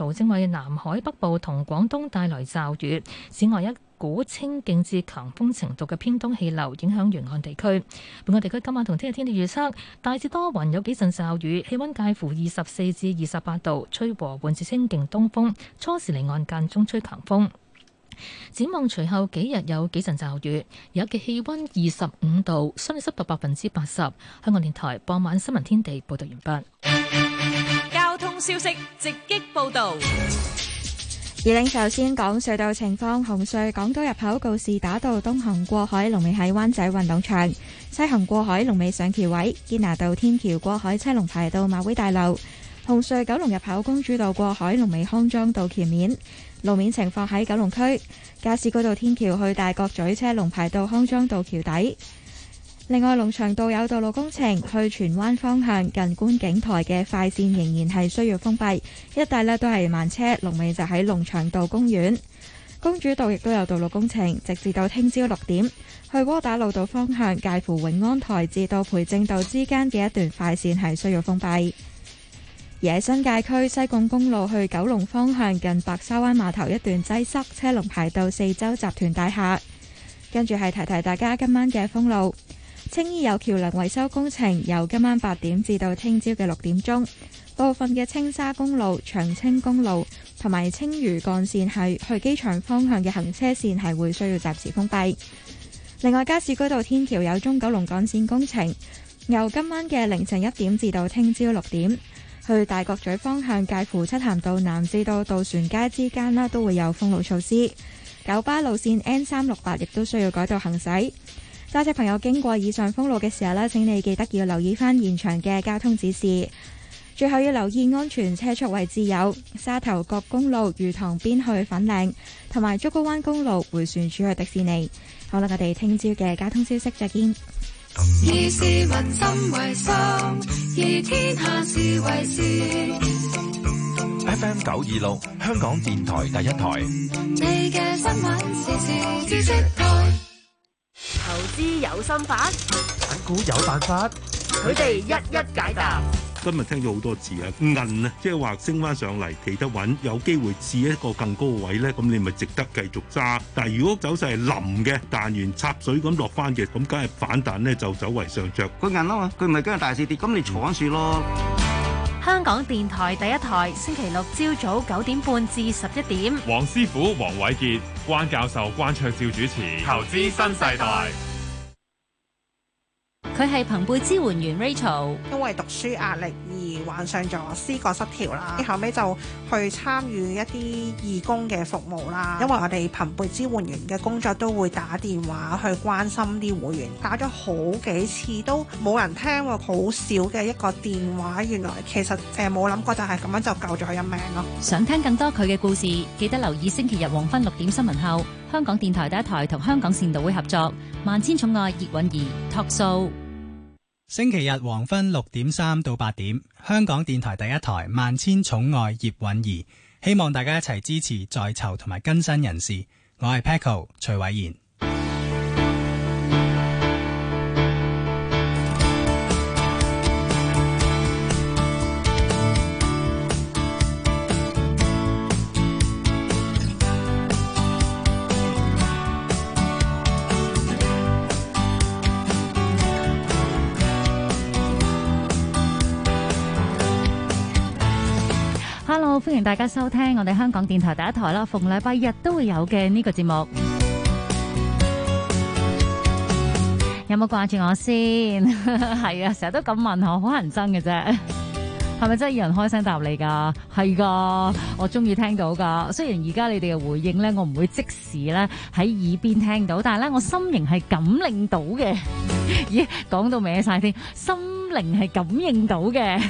槽正為南海北部同廣東帶來驟雨。此外，一股清勁至強風程度嘅偏東氣流影響沿岸地區。本港地區今晚同聽日天氣預測大致多雲，有幾陣驟雨，氣溫介乎24至28度，吹和緩至清勁東風，初時離岸間中吹強風。展望隨後幾日有幾陣驟雨，有嘅氣溫25度，相對濕度80%。香港電台傍晚新聞天地報道完畢。 交通消息直擊報道。 首先講隧道情況，紅隧港島入口告士打道東行過海龍尾喺灣仔運動場，西行過海龍尾上橋位，堅拿道天橋過海車龍排到馬會大樓。紅隧九龍入口公主道過海龍尾康莊道橋面。路面情況喺九龍區加士居道天橋去大角咀車龍排到康莊道橋底。另外，龍翔道有道路工程，去荃灣方向近觀景台嘅快線仍然係需要封閉，一帶都係慢車，龍尾就喺龍翔道公園。公主道亦都有道路工程，直至到聽朝6點，去窩打老道方向介乎永安台至到培正道之間嘅一段快線係需要封閉。而喺新界區西貢公路去九龍方向近白沙灣碼頭一段擠塞，車龍排到四洲集團大廈。跟住係提提大家今晚嘅封路，青衣有橋梁維修工程，由今晚8點至到聽朝嘅6點鐘，部分嘅青沙公路、長青公路同埋青嶼幹線係去機場方向嘅行車線係會需要暫時封閉。另外，加士居道天橋有中九龍幹線工程，由今晚嘅凌晨1點至到聽朝6點，去大角咀方向介乎漆咸道南至到渡船街之間都會有封路措施。九巴路線 N368 亦都需要改道行駛。揸車朋友經過以上封路嘅時候請你記得要留意翻現場嘅交通指示。最後要留意安全車速位置有沙頭角公路魚塘邊去粉嶺，同埋竹篙灣公路迴旋處去迪士尼。好啦，我哋聽朝嘅交通消息再見。 以市民心為心，以天下事為事。 FM 926，香港電台第一台。 你嘅新聞時事知識台。 投資有心法， 揀股有辦法， 佢哋一一解答。 今日聽咗好多次啊，銀啊，即係話升翻上嚟企得穩，有機會試一個更高位咧，咁你咪值得繼續揸。但係如果走勢係冧嘅，彈完插水咁落翻嘅，咁梗係反彈咧就走為上着。 佢銀啊嘛，佢唔係跟住大市跌，咁你坐穩樹咯。 香港電台第一台，星期六朝早9點半至11點。 黃師傅黃偉傑、關教授關卓照主持《投資新世代》。 佢係朋輩支援員 Rachel， 因為讀書壓力而患上咗思覺失調啦，後尾就去參與一啲義工嘅服務啦。因為我哋朋輩支援員嘅工作都會打電話去關心啲會員，打咗好幾次都冇人聽喎，好少嘅一個電話，原來其實冇諗過就係咁樣就救咗佢一命咯。 想聽更多佢嘅故事，記得留意星期日黃昏6點新聞後，香港電台第一台同香港善導會合作《萬千寵愛葉韻儀》Talk Show。 星期日黃昏6點3到8點，香港電台第一台萬千寵愛葉韻儀，希望大家一齊支持在囚同埋更新人士。我係 Paco 徐偉賢。 Hello， 歡迎大家收聽我哋香港電台第一台啦，逢禮拜日都會有嘅呢個節目。有冇掛住我先？係啊，成日都咁問我，好人憎嘅啫。係咪真係有人開聲答你㗎？係㗎，我中意聽到㗎。雖然而家你哋嘅回應咧，我唔會即時咧喺耳邊聽到，但係咧我心靈係感應到嘅。咦，講到歪晒添，心靈係感應到嘅。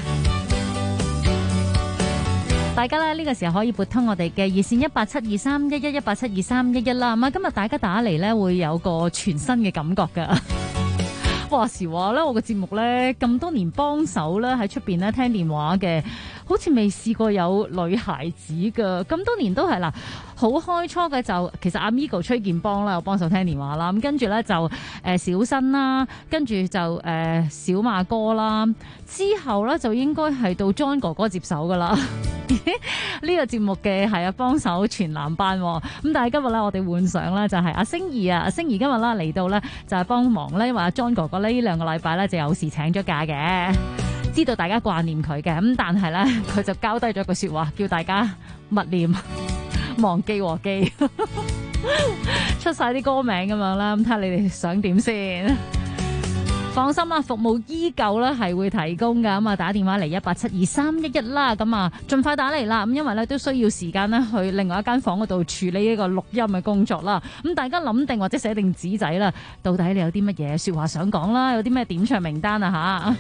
大家咧呢個時候可以撥通我哋嘅熱線1872311 1872311啦。咁啊，今日大家打嚟咧會有個全新嘅感覺㗎。話時話咧，我個節目咧咁多年幫手咧喺出邊咧聽電話嘅， 好似未試過有女孩子㗎，咁多年都係啦。好開初嘅就其實阿 Migo 崔建邦啦，我幫手聽電話啦，咁跟住咧就小新啦，跟住就小馬哥啦，之後咧就應該係到 John 哥哥接手噶啦。呢個節目嘅係啊幫手全男班，咁但係今日咧我哋換上咧就係阿星兒啊，阿星兒今日啦嚟到咧就係幫忙咧，因為阿 John 哥哥呢兩個禮拜咧就有事請咗假嘅，知道大家掛念佢嘅，咁但係咧佢就交低咗句說話，叫大家勿念。忘記和記出晒啲歌名咁樣啦，咁睇下你哋想點先？放心啦，服務依舊咧係會提供噶，咁啊打電話嚟1872311啦，咁啊盡快打嚟啦，咁因為咧都需要時間咧去另外一間房嗰度處理呢個錄音嘅工作啦，咁大家諗定或者寫定紙仔啦，到底你有啲乜嘢說話想講啦，有啲咩點唱名單啊吓？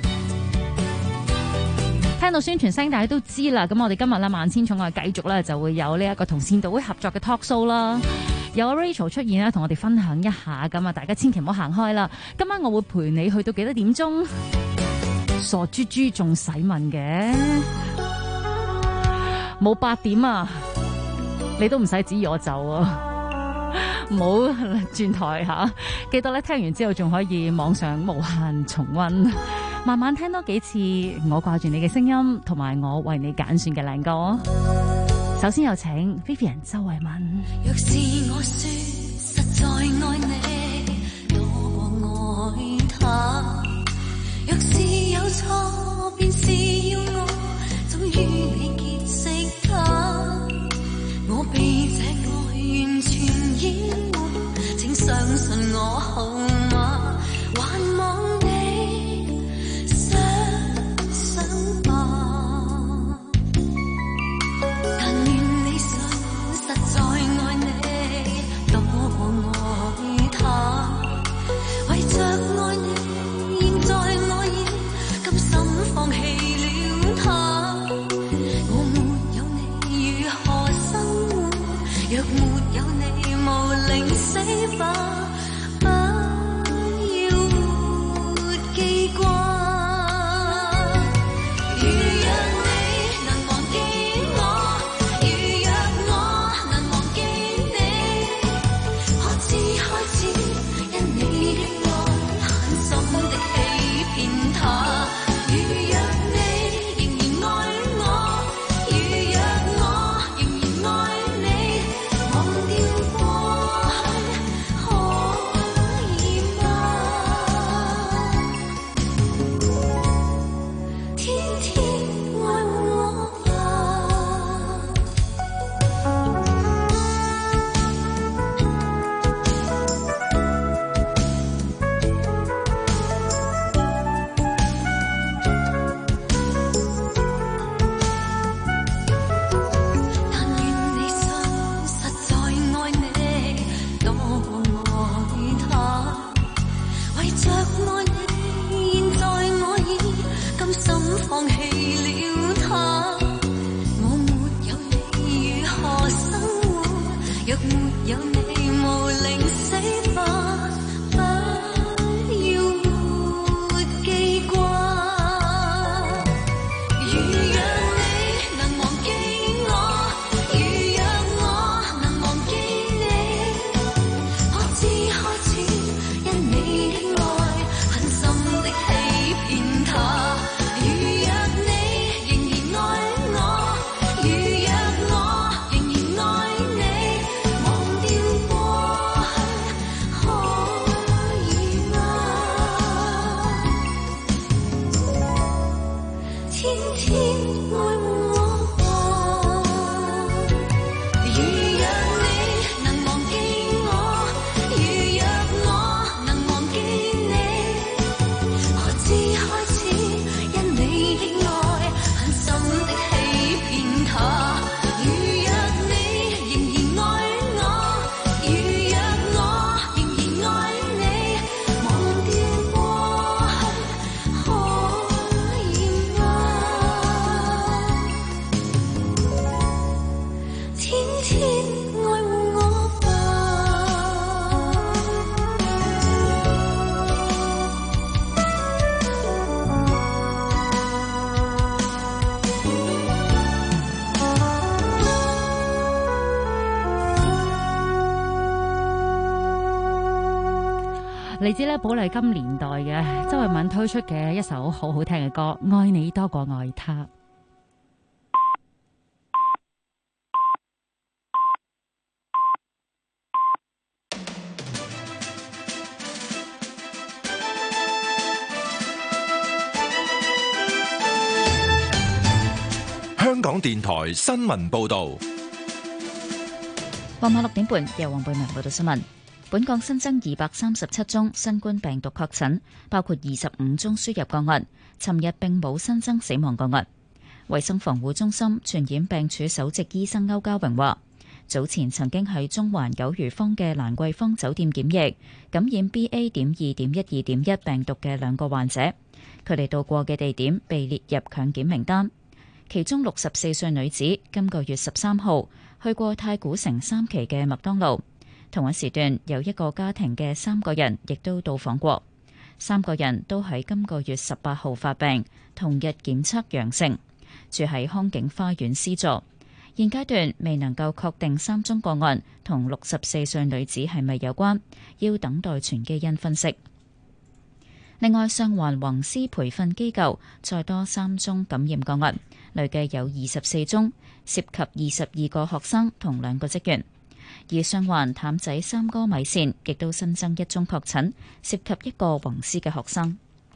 聽到宣傳聲，大家都知啦。咁我哋今日咧萬千寵愛繼續咧就會有呢一個同善導會合作嘅 talk show 啦，有 Rachel 出現啦，同我哋分享一下。咁啊，大家千祈唔好行開啦。今晚我會陪你去到幾多點鐘？傻豬豬仲使問嘅？冇8點啊，你都唔使指意我走啊！唔好轉台吓，記得咧聽完之後仲可以網上無限重溫。慢慢聽多幾次，我掛住你嘅聲音，同埋我為你揀選嘅靚歌。首先有請 Vivian 周慧敏。 若是我說實在愛你，多愛他；若是有錯，便是要我早於你結識他。我被這愛完全淹沒，請相信我好嗎？還望嚟自咧寶麗金年代嘅周慧敏推出嘅一首好好聽嘅歌《愛你多過愛他》。 香港電台新聞報道。 傍晚6點半，由黃貝文報道新聞。本港新增237宗新冠病毒確診，包括25宗輸入個案。尋日並冇新增死亡個案。衛生防護中心傳染病處首席醫生歐家榮話，早前曾經喺中環九如坊嘅蘭桂坊酒店檢疫感染 BA.2.12.1 病毒嘅2個患者，佢哋到過嘅地點被列入強檢名單。其中64歲女子今個月13號去過太古城3期嘅麥當勞。同一時段有一個家庭嘅3個人亦都到訪過，3個人都喺今個月18號發病，同日檢測陽性，住喺康景花園 C 座。現階段未能夠確定3宗個案同64歲女子係咪有關，要等待全基因分析。另外，上環宏師培訓機構再多3宗感染個案，累計有24宗，涉及22個學生同2個職員。而上環譚仔三哥米線亦都新增1宗確診，涉及1個宏師嘅學生。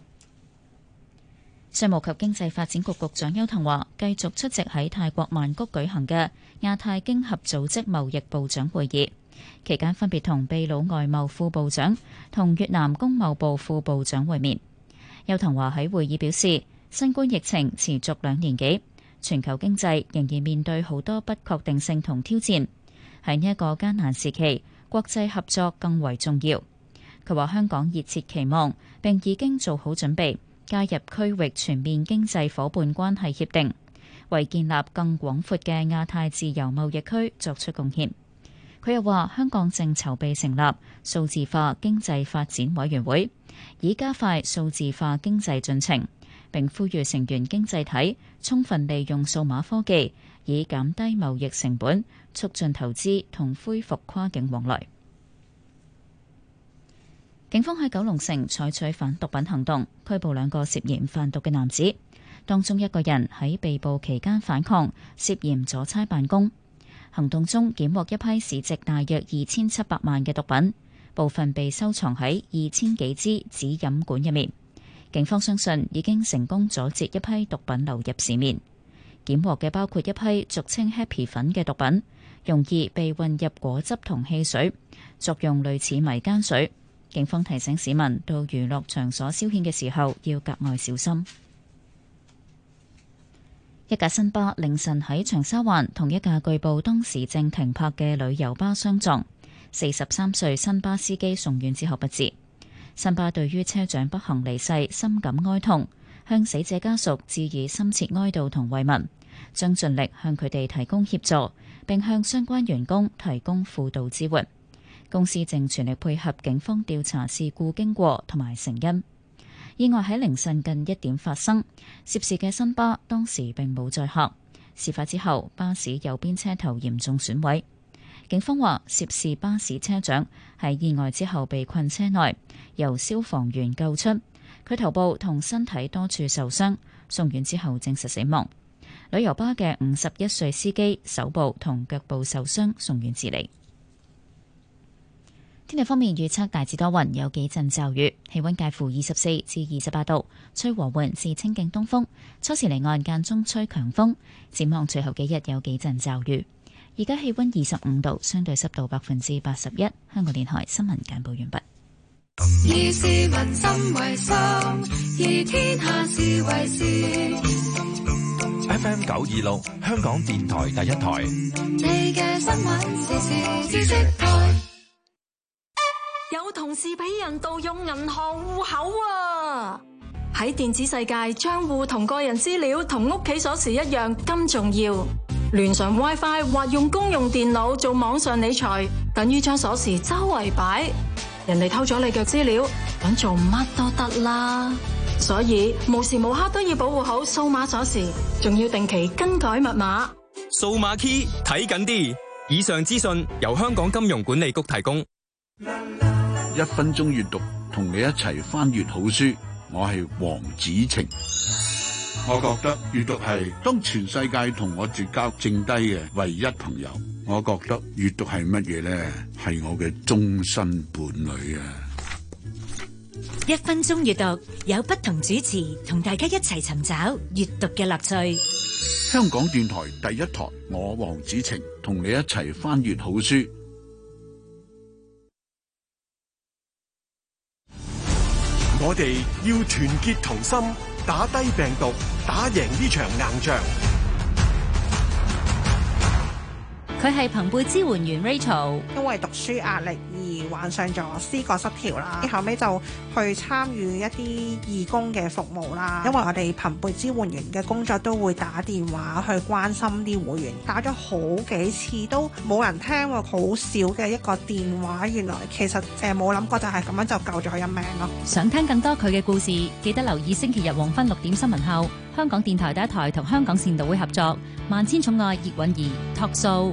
商務及經濟發展局局長邱騰華繼續出席喺泰國曼谷舉行嘅亞太經合組織貿易部長會議，期間分別同秘魯外貿副部長同越南工貿部副部長會面。邱騰華喺會議表示，新冠疫情持續2年幾，全球經濟仍然面對好多不確定性同挑戰。喺呢一個艱難時期，國際合作更為重要。佢話香港熱切期望並已經做好準備加入區域全面經濟夥伴關係協定，為建立更廣闊嘅亞太自由貿易區作出貢獻。佢又話香港正籌備成立數字化經濟發展委員會，以加快數字化經濟進程，並呼籲成員經濟體充分利用數碼科技，以減低貿易成本，促進投資同恢復跨境往來。警方喺九龍城採取反毒品行動，拘捕2個涉嫌販毒嘅男子，當中1個人喺被捕期間反抗，涉嫌阻差辦公。行動中檢獲一批市值大約2700萬嘅毒品，部分被收藏喺2000幾支紙飲管入面。警方相信已經成功阻截一批毒品流入市面。檢獲嘅包括一批俗稱 Happy 粉嘅毒品，容易被混入果汁同汽水，作用類似迷姦水。警方提醒市民到娛樂場所消遣嘅時候要格外小心。一架新巴凌晨喺長沙灣同一架據報當時正停泊嘅旅遊巴相撞，43歲新巴司機送院之後不治。新巴對於車長不幸離世深感哀痛，向死者家屬致以深切哀悼同慰問，將盡力向佢哋提供協助，並向相關員工提供輔導支援。公司正全力配合警方調查事故經過同埋成因。意外喺凌晨近1點發生，涉事嘅新巴當時並冇載客。事發之後，巴士右邊車頭嚴重損毀。警方話，涉事巴士車長喺意外之後被困車內，由消防員救出。佢頭部同身體多處受傷，送院之後證實死亡。旅遊巴嘅51歲司機手部同腳部受傷，送院治理。天氣方面預測大致多雲，有幾陣驟雨，氣溫介乎24至28度，吹和緩至清勁東風，初時離岸間中吹強風。展望隨後幾日有幾陣驟雨。而家氣溫25度，相對濕度81%。香港電台新聞簡報完畢。 以市民心為心，以天下事為事。 FM 926，香港電台第一台。 你嘅新聞時事知識台。 有同事俾人盜用銀行戶口啊！喺電子世界，賬戶同個人資料同屋企鎖匙一樣咁重要。連上 WiFi 或用公用電腦做網上理財，等於將鎖匙周圍擺。人哋偷咗你嘅資料，想做乜都得啦。所以無時無刻都要保護好數碼鎖匙，仲要定期更改密碼。 數碼 key 睇緊啲。以上資訊由香港金融管理局提供。 1分鐘閱讀， 同你一齊翻閱好書。我係黃子晴。我覺得閱讀係當全世界同我絕交剩低嘅唯一朋友。我覺得閱讀係乜嘢呢？係我嘅終身伴侶啊！ 1分鐘閱讀，有不同主持同大家一齊尋找閱讀嘅樂趣。 香港電台第一台，我黃子晴同你一齊翻閱好書。 我哋要團結同心，打低病毒，打贏呢場硬仗。 佢係朋輩支援員 Rachel， 因為讀書壓力而患上咗思覺失調啦，後尾就去參與一啲義工嘅服務啦。因為我哋朋輩支援員嘅工作都會打電話去關心啲會員，打咗好幾次都冇人聽喎，好少嘅一個電話，原來其實冇諗過就係咁樣就救咗佢一命咯。 想聽更多佢嘅故事，記得留意星期日黃昏6點新聞後，香港電台第一台同香港善導會合作《萬千寵愛葉韻儀》Talk Show。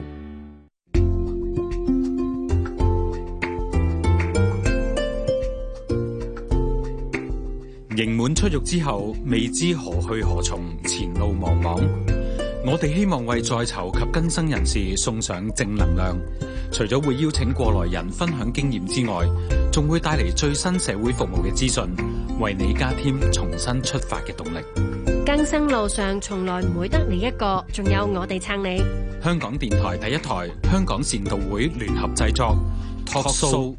刑滿出獄之後，未知何去何從，前路茫茫。我哋希望為在囚及更生人士送上正能量。除咗會邀請過來人分享經驗之外，仲會帶嚟最新社會服務嘅資訊，為你加添重新出發嘅動力。 更生路上從來唔會得你一個，仲有我哋撐你。 香港電台第一台，香港善導會聯合製作 Talk Show。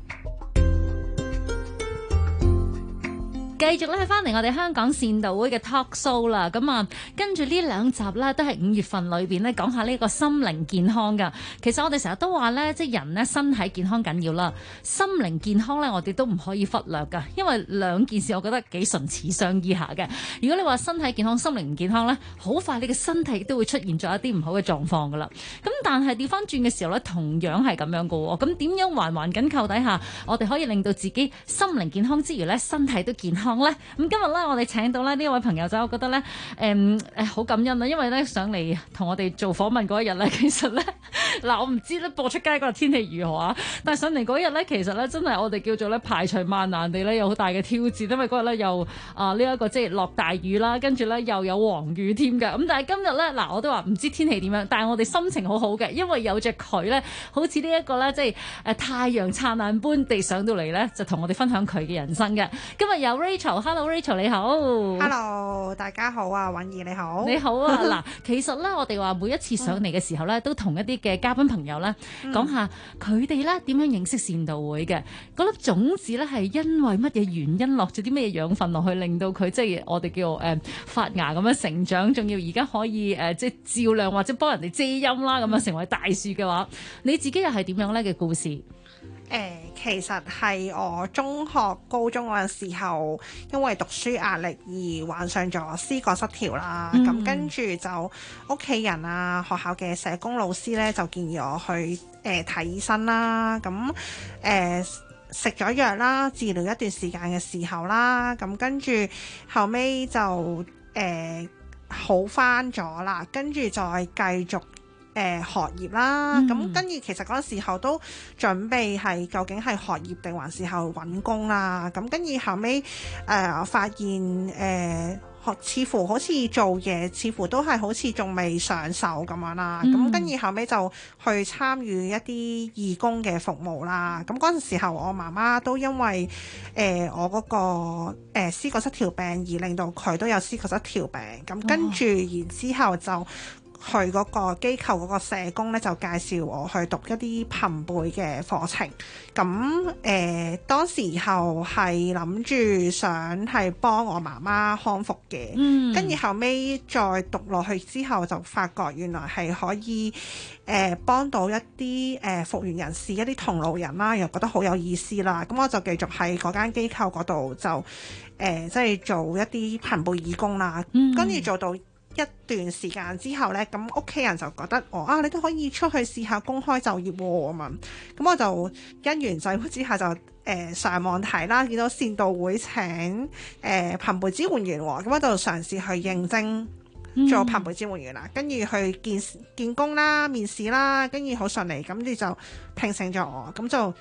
繼續咧，翻嚟我哋香港善導會嘅 talk show 啦。咁啊，跟住呢兩集咧，都係5月份裏邊咧講下呢個心靈健康噶。其實我哋成日都話咧，即係人咧身體健康緊要啦，心靈健康咧我哋都唔可以忽略噶。因為兩件事我覺得幾唇齒相依下嘅。如果你話身體健康、心靈唔健康咧，好快你嘅身體都會出現咗一啲唔好嘅狀況噶啦。咁但係調翻轉嘅時候咧，同樣係咁樣噶喎。咁點樣環環緊扣底下，我哋可以令到自己心靈健康之餘咧，身體都健康咧？咁今日咧，我哋請到咧呢一位朋友仔，我覺得咧，好感恩啊，因為咧上嚟同我哋做訪問嗰一日咧，其實咧嗱，我唔知咧播出街嗰日天氣如何啊，但係上嚟嗰日咧，其實咧真係我哋叫做咧排除萬難地咧有好大嘅挑戰，因為嗰日咧又呢一個即係落大雨啦，跟住咧又有黃雨添嘅。咁但係今日咧嗱，我都話唔知天氣點樣，但係我哋心情好好嘅，因為有隻佢咧，好似呢一個咧即係太陽燦爛般地上到嚟咧，就同我哋分享佢嘅人生嘅。今日有 Rachel。Hello Rachel 你好 ，Hello 大家好啊，韻儀你好， 你好啊。嗱，其實咧我哋話每一次上嚟嘅時候咧，都同一啲嘅嘉賓朋友咧講下佢哋咧點樣認識善導會嘅，嗰粒種子咧係因為乜嘢原因落咗啲咩養分落去，令到佢即係我哋叫發芽咁樣成長，仲要而家可以即係照亮或者幫人哋遮陰啦，咁樣成為大樹嘅話，你自己又係點樣咧嘅故事？ 其實係我中學、高中嗰陣時候，因為讀書壓力而患上咗思覺失調啦。咁跟住就屋企人啊、學校嘅社工老師咧，就建議我去睇醫生啦。咁食咗藥啦，治療一段時間嘅時候啦，咁跟住後尾就好返咗啦，跟住再繼續學業啦，咁跟住其實嗰陣時候都準備係究竟係學業定還是係揾工啦，咁跟住後尾我發現似乎好似做嘢，似乎都係好似仲未上手咁樣啦。咁跟住後尾就去參與一啲義工嘅服務啦。咁嗰陣時候，我媽媽都因為我嗰個思覺失調病而令到佢都有思覺失調病。咁跟住然之後就去嗰個機構嗰個社工咧，就介紹我去讀一啲朋輩嘅課程。咁當時候係諗住想係幫我媽媽康復嘅，跟住後尾再讀落去之後，就發覺原來係可以幫到一啲復原人士、一啲同路人啦，又覺得好有意思啦。咁我就繼續喺嗰間機構嗰度就即係做一啲朋輩義工啦。跟住做到一段時間之後呢，咁屋企人就覺得你都可以出去試下公開就業喎咁啊。咁我就因緣際會之下就上網睇啦，見到善導會請朋輩支援員喎，咁我就嘗試去應徵做朋輩支援員啦，跟住去見工啦、面試啦，跟住好順利，咁你就聘請咗我，咁就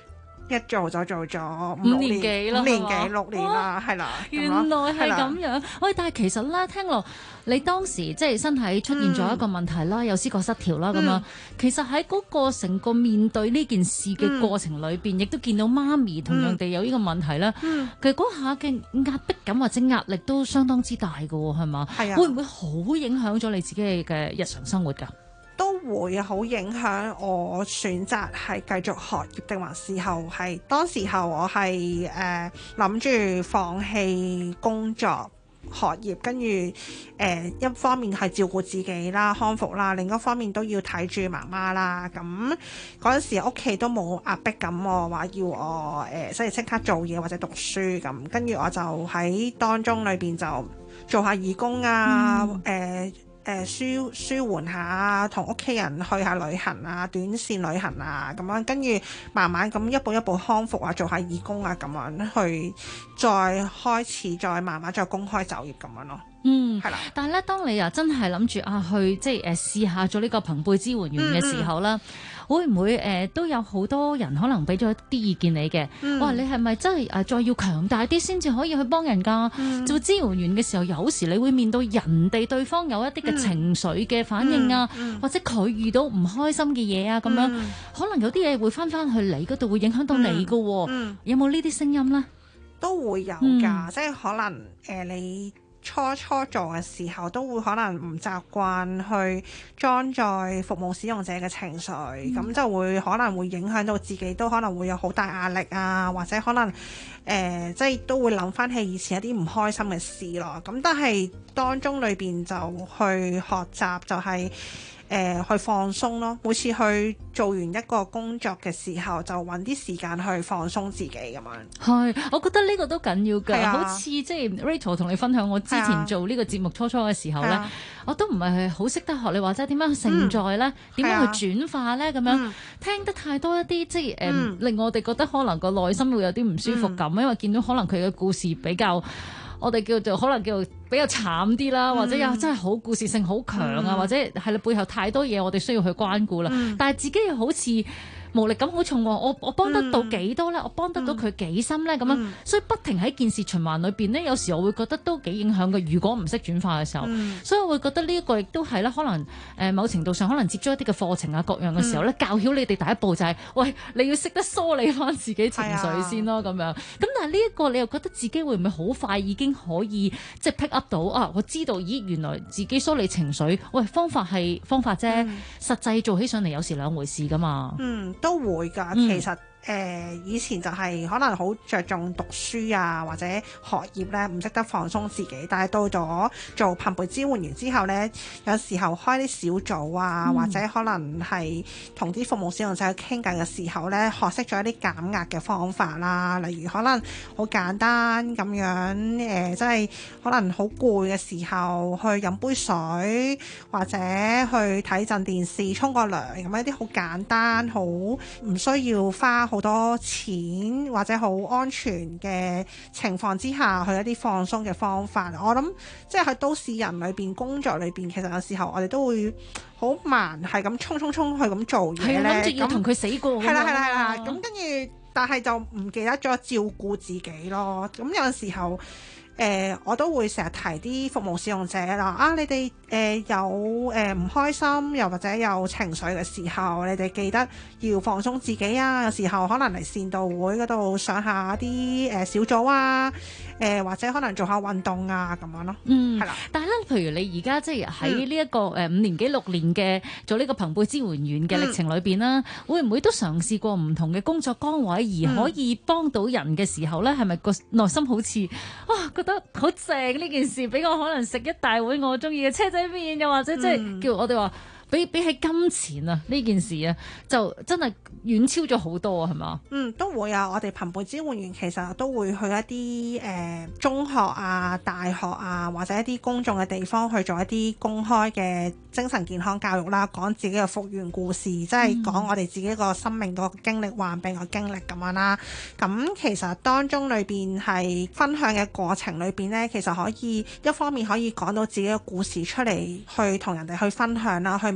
一做就做咗 5年幾啦， 5年幾6年啦，係啦。 原來係咁樣。喂，但係其實咧，聽落你當時即係身體出現咗一個問題啦，有思覺失調啦咁樣。其實喺嗰個成個面對呢件事嘅過程裏邊，亦都見到媽咪同樣地有呢個問題咧。其實嗰下嘅壓迫感或者壓力都相當之大㗎喎，係嘛？係啊。會唔會好影響咗你自己嘅日常生活㗎？ 都會好影響我選擇係繼續學業定還是後係當時候我係諗住放棄工作學業，跟住一方面係照顧自己啦康復啦，另一方面都要睇住媽媽啦。咁嗰陣時屋企都冇壓迫感喎，話要我即刻做嘢或者讀書咁，跟住我就喺當中裏邊就做下義工啊，舒緩下，同屋企人去下旅行啊，短線旅行啊，咁樣跟住慢慢咁一步一步康復啊，做下義工啊，咁樣去再開始，再慢慢再公開就業咁樣咯。係啦。 但係咧，當你又真係諗住去即係試下做呢個朋輩支援員嘅時候啦。會唔會都有好多人可能俾咗啲意見你嘅？哇！你係咪真係再要強大啲先至可以去幫人㗎？做支援員嘅時候，有時你會面對人哋對方有一啲嘅情緒嘅反應啊，或者佢遇到唔開心嘅嘢啊，咁樣可能有啲嘢會翻去你嗰度，會影響到你㗎喎。有冇呢啲聲音呢？ 都會有㗎，即係可能你初做嘅時候都會可能唔習慣去裝載服務使用者嘅情緒，咁就會可能會影響到自己，都可能會有好大壓力啊，或者可能即係都會諗翻起以前一啲唔開心嘅事咯。咁但係當中裏邊就去學習就係去放鬆咯。每次去做完一個工作嘅時候，就揾啲時間去放鬆自己咁樣。 係，我覺得呢個都緊要㗎。好似即係 Rachel 同你分享，我之前做呢個節目初嘅時候咧，我都唔係好識得學你話齋點樣承載咧，點樣去轉化咧咁樣。聽得太多一啲即係令我哋覺得可能個內心會有啲唔舒服感，因為見到可能佢嘅故事比較。我哋叫做可能叫比較慘啲啦，或者又真係好故事性好強啊，或者係你背後太多嘢我哋需要去關顧啦。但係自己又好似無力感好重喎，我幫得到幾多咧？我幫得到佢幾深咧？咁樣，所以不停喺件事循環裏邊咧，有時我會覺得都幾影響嘅。如果唔識轉化嘅時候，所以我會覺得呢一個亦都係咧，可能某程度上可能接觸一啲嘅課程啊各樣嘅時候咧，教曉你哋第一步就係，喂，你要識得梳理翻自己情緒先咯，咁樣。咁但係呢一個你又覺得自己會唔會好快已經可以即係 pick up 到啊？我知道，咦，原來自己梳理情緒，喂，方法係方法啫，實際做起上嚟有時兩回事噶嘛。 都會㗎，其實以前就係可能好着重讀書啊，或者學業咧，唔識得放鬆自己。但係到咗做朋輩支援員之後咧，有時候開啲小組啊，或者可能係同啲服務使用者傾偈嘅時候咧，學識咗一啲減壓嘅方法啦。例如可能好簡單咁樣即係可能好攰嘅時候去飲杯水，或者去睇陣電視、沖個涼，咁一啲好簡單、好唔需要花好多錢或者好安全嘅情況之下，去一啲放鬆嘅方法。我諗即係喺都市人裏邊工作裏邊，其實有時候我哋都會好慢，係咁衝去咁做嘢咧， 諗住要同佢死過。 係啦，咁跟住，但係就唔記得咗照顧自己咯。咁有陣時候。我都會成日提啲服務使用者啦，你哋有唔開心又或者有情緒嘅時候，你哋記得要放鬆自己啊。有時候可能嚟善導會嗰度上下啲小組啊，或者可能做下運動啊咁樣咯。係啦。但係咧，譬如你而家即係喺呢一個5年幾6年嘅做呢個朋輩支援員嘅歷程裏邊啦，會唔會都嘗試過唔同嘅工作崗位而可以幫到人嘅時候咧，係咪個內心好似覺得好正呢件事，俾我可能食一大碗我中意嘅車仔麵，又或者即係叫我哋話比起金錢啊呢件事啊，就真係遠超咗好多啊，係嘛？ 都會啊！我哋朋輩支援員其實都會去一啲中學啊、大學啊，或者一啲公眾嘅地方去做一啲公開嘅精神健康教育啦，講自己嘅復原故事，即係講我哋自己個生命個經歷、患病個經歷咁樣啦。咁其實當中裏邊係分享嘅過程裏邊呢，其實可以一方面可以講到自己嘅故事出嚟，去同人哋去分享啦，去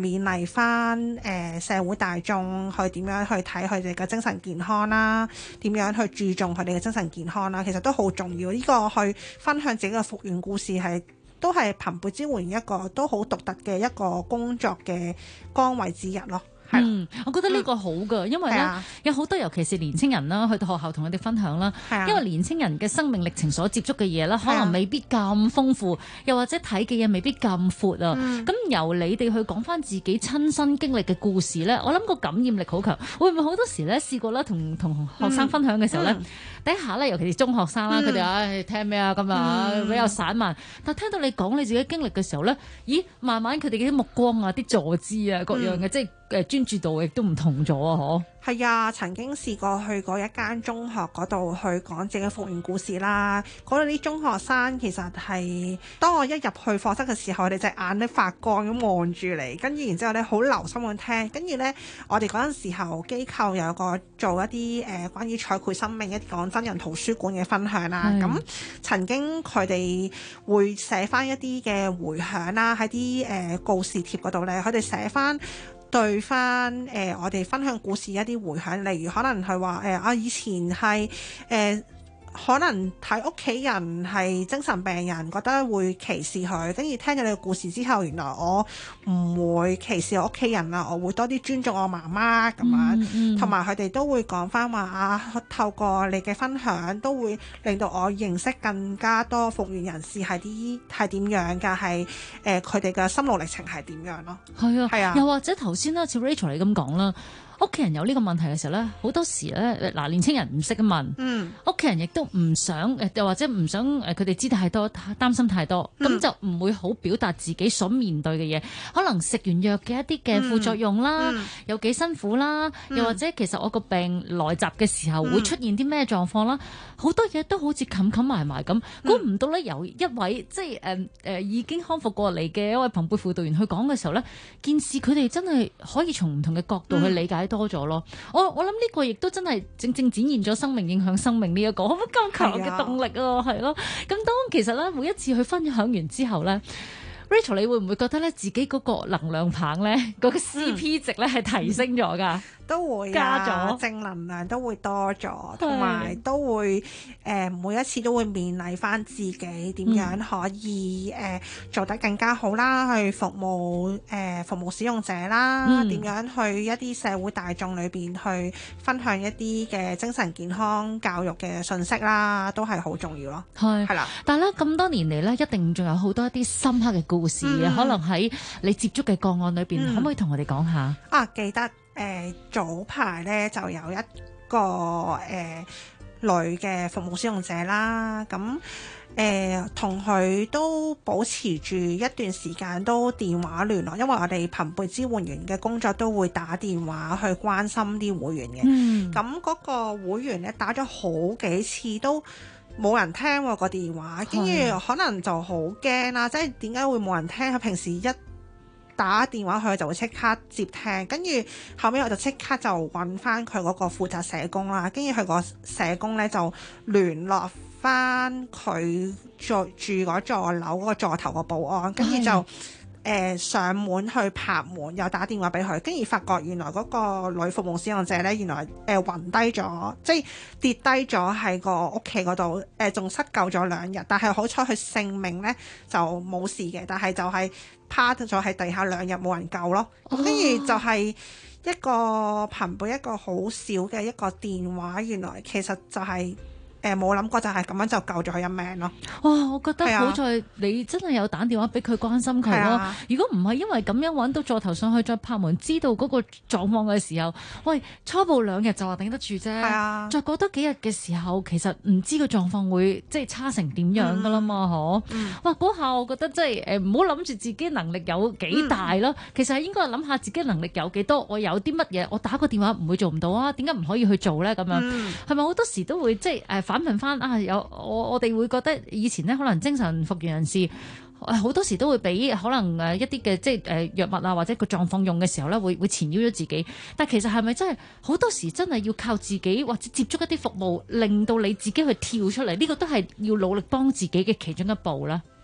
勉勵翻社會大眾去點樣去睇佢哋嘅精神健康啦，點樣去注重佢哋嘅精神健康啦，其實都好重要。呢個去分享自己嘅復原故事都係朋輩支援一個都好獨特嘅一個工作嘅崗位之一咯。 我覺得呢個好㗎，因為咧有好多尤其是年青人啦，去到學校同佢哋分享啦，因為年青人嘅生命歷程所接觸嘅嘢啦，可能未必咁豐富，又或者睇嘅嘢未必咁闊啊。咁由你哋去講翻自己親身經歷嘅故事咧，我諗個感染力好強。會唔會好多時咧試過啦，同學生分享嘅時候咧，第一下咧，尤其是中學生啦，佢哋聽咩啊咁啊，比較散漫。但係聽到你講你自己經歷嘅時候咧，咦，慢慢佢哋嘅啲目光啊、啲坐姿啊各樣嘅，即係專注度亦都唔同咗啊！嗬， 係啊，曾經試過去過一間中學嗰度去講自己復原故事啦。嗰度啲中學生其實係當我一入去課室嘅時候，我哋隻眼咧發光咁望住你，跟住然之後咧好留心咁聽。跟住咧，我哋嗰陣時候機構有個做一啲關於彩繪生命一啲講真人圖書館嘅分享啦。咁曾經佢哋會寫翻一啲嘅迴響啦，喺啲告示貼嗰度咧，佢哋寫翻對翻我哋分享故事一啲迴響，例如可能係話以前係可能睇屋企人係精神病人，覺得會歧視佢，跟住聽咗你嘅故事之後，原來我唔會歧視我屋企人啦，我會多啲尊重我媽媽咁樣，同埋佢哋都會講翻話透過你嘅分享，都會令到我認識更加多復原人士係點樣㗎，係佢哋嘅心路歷程係點樣咯。 係啊，又或者頭先啦，似 Rachel 你咁講啦。屋企人有呢個問題嘅時候咧，好多時咧年青人唔識問，屋企人亦都唔想又或者唔想佢哋知太多，擔心太多，咁就唔會好表達自己所面對嘅嘢，可能食完藥嘅一啲嘅副作用啦，有幾辛苦啦，又或者其實我個病來襲嘅時候會出現啲咩狀況啦，好多嘢都好似冚埋埋咁，估唔到咧由一位即係已經康復過嚟嘅一位朋輩輔導員去講嘅時候咧，件事佢哋真係可以從唔同嘅角度去理解多咗咯，我諗呢個亦都真係正正展現咗生命影響生命呢一個咁強嘅動力啊，係咯。咁當其實咧每一次去分享完之後咧，Rachel 你會唔會覺得咧自己嗰個能量棒咧嗰個 CP 值咧係提升咗㗎？ 都會加咗正能量都會多咗，同埋都會每一次都會勉勵翻自己點樣可以做得更加好啦，去服務使用者啦，點樣去一啲社會大眾裏邊去分享一啲嘅精神健康教育嘅信息啦，都係好重要咯。係啦， 但係咧咁多年嚟咧，一定仲有好多一啲深刻嘅故事可能喺你接觸嘅個案裏邊，可唔可以同我哋講下？ 記得。早排咧就有一個女嘅服務使用者啦，咁同佢都保持住一段時間都電話聯絡，因為我哋朋輩支援員嘅工作都會打電話去關心啲會員嘅。咁嗰個會員咧打咗好幾次都冇人聽個電話，跟住可能就好驚啦，即係點解會冇人聽？佢平時一打電話去就會即刻接聽，跟住後尾我就即刻就揾翻佢嗰個負責社工啦，跟住佢個社工咧就聯絡翻佢住嗰座樓嗰個座頭個保安，跟住就上門去拍門，又打電話俾佢，跟住發覺原來嗰個女服務使用者咧，原來暈低咗，即係跌低咗喺個屋企嗰度，仲失救咗2日，但係好彩佢性命咧就冇事嘅，但係就係趴咗喺地下2日冇人救咯。咁跟住就係一個朋輩一個好少嘅一個電話，原來其實就係冇諗過就係咁樣就救咗佢一命咯。哇！ 我覺得好在你真係有打電話俾佢關心佢咯。如果唔係因為咁樣揾到座頭上去再拍門，知道嗰個狀況嘅時候，喂，初步2日就話頂得住啫。再過多幾日嘅時候，其實唔知個狀況會即係差成點樣噶啦嘛，哇！嗰下我覺得即係唔好諗住自己能力有幾大咯。其實係應該諗下自己能力有幾多，我有啲乜嘢，我打個電話唔會做唔到啊？點解唔可以去做咧？咁樣係咪好多時都會即係反問翻我哋會覺得以前咧可能精神復原人士好多時都會俾可能一啲嘅即係藥物啊或者個狀況用嘅時候咧會纏繞咗自己，但其實係咪真係好多時真係要靠自己或者接觸一啲服務令到你自己去跳出嚟？呢個都係要努力幫自己嘅其中一步啦。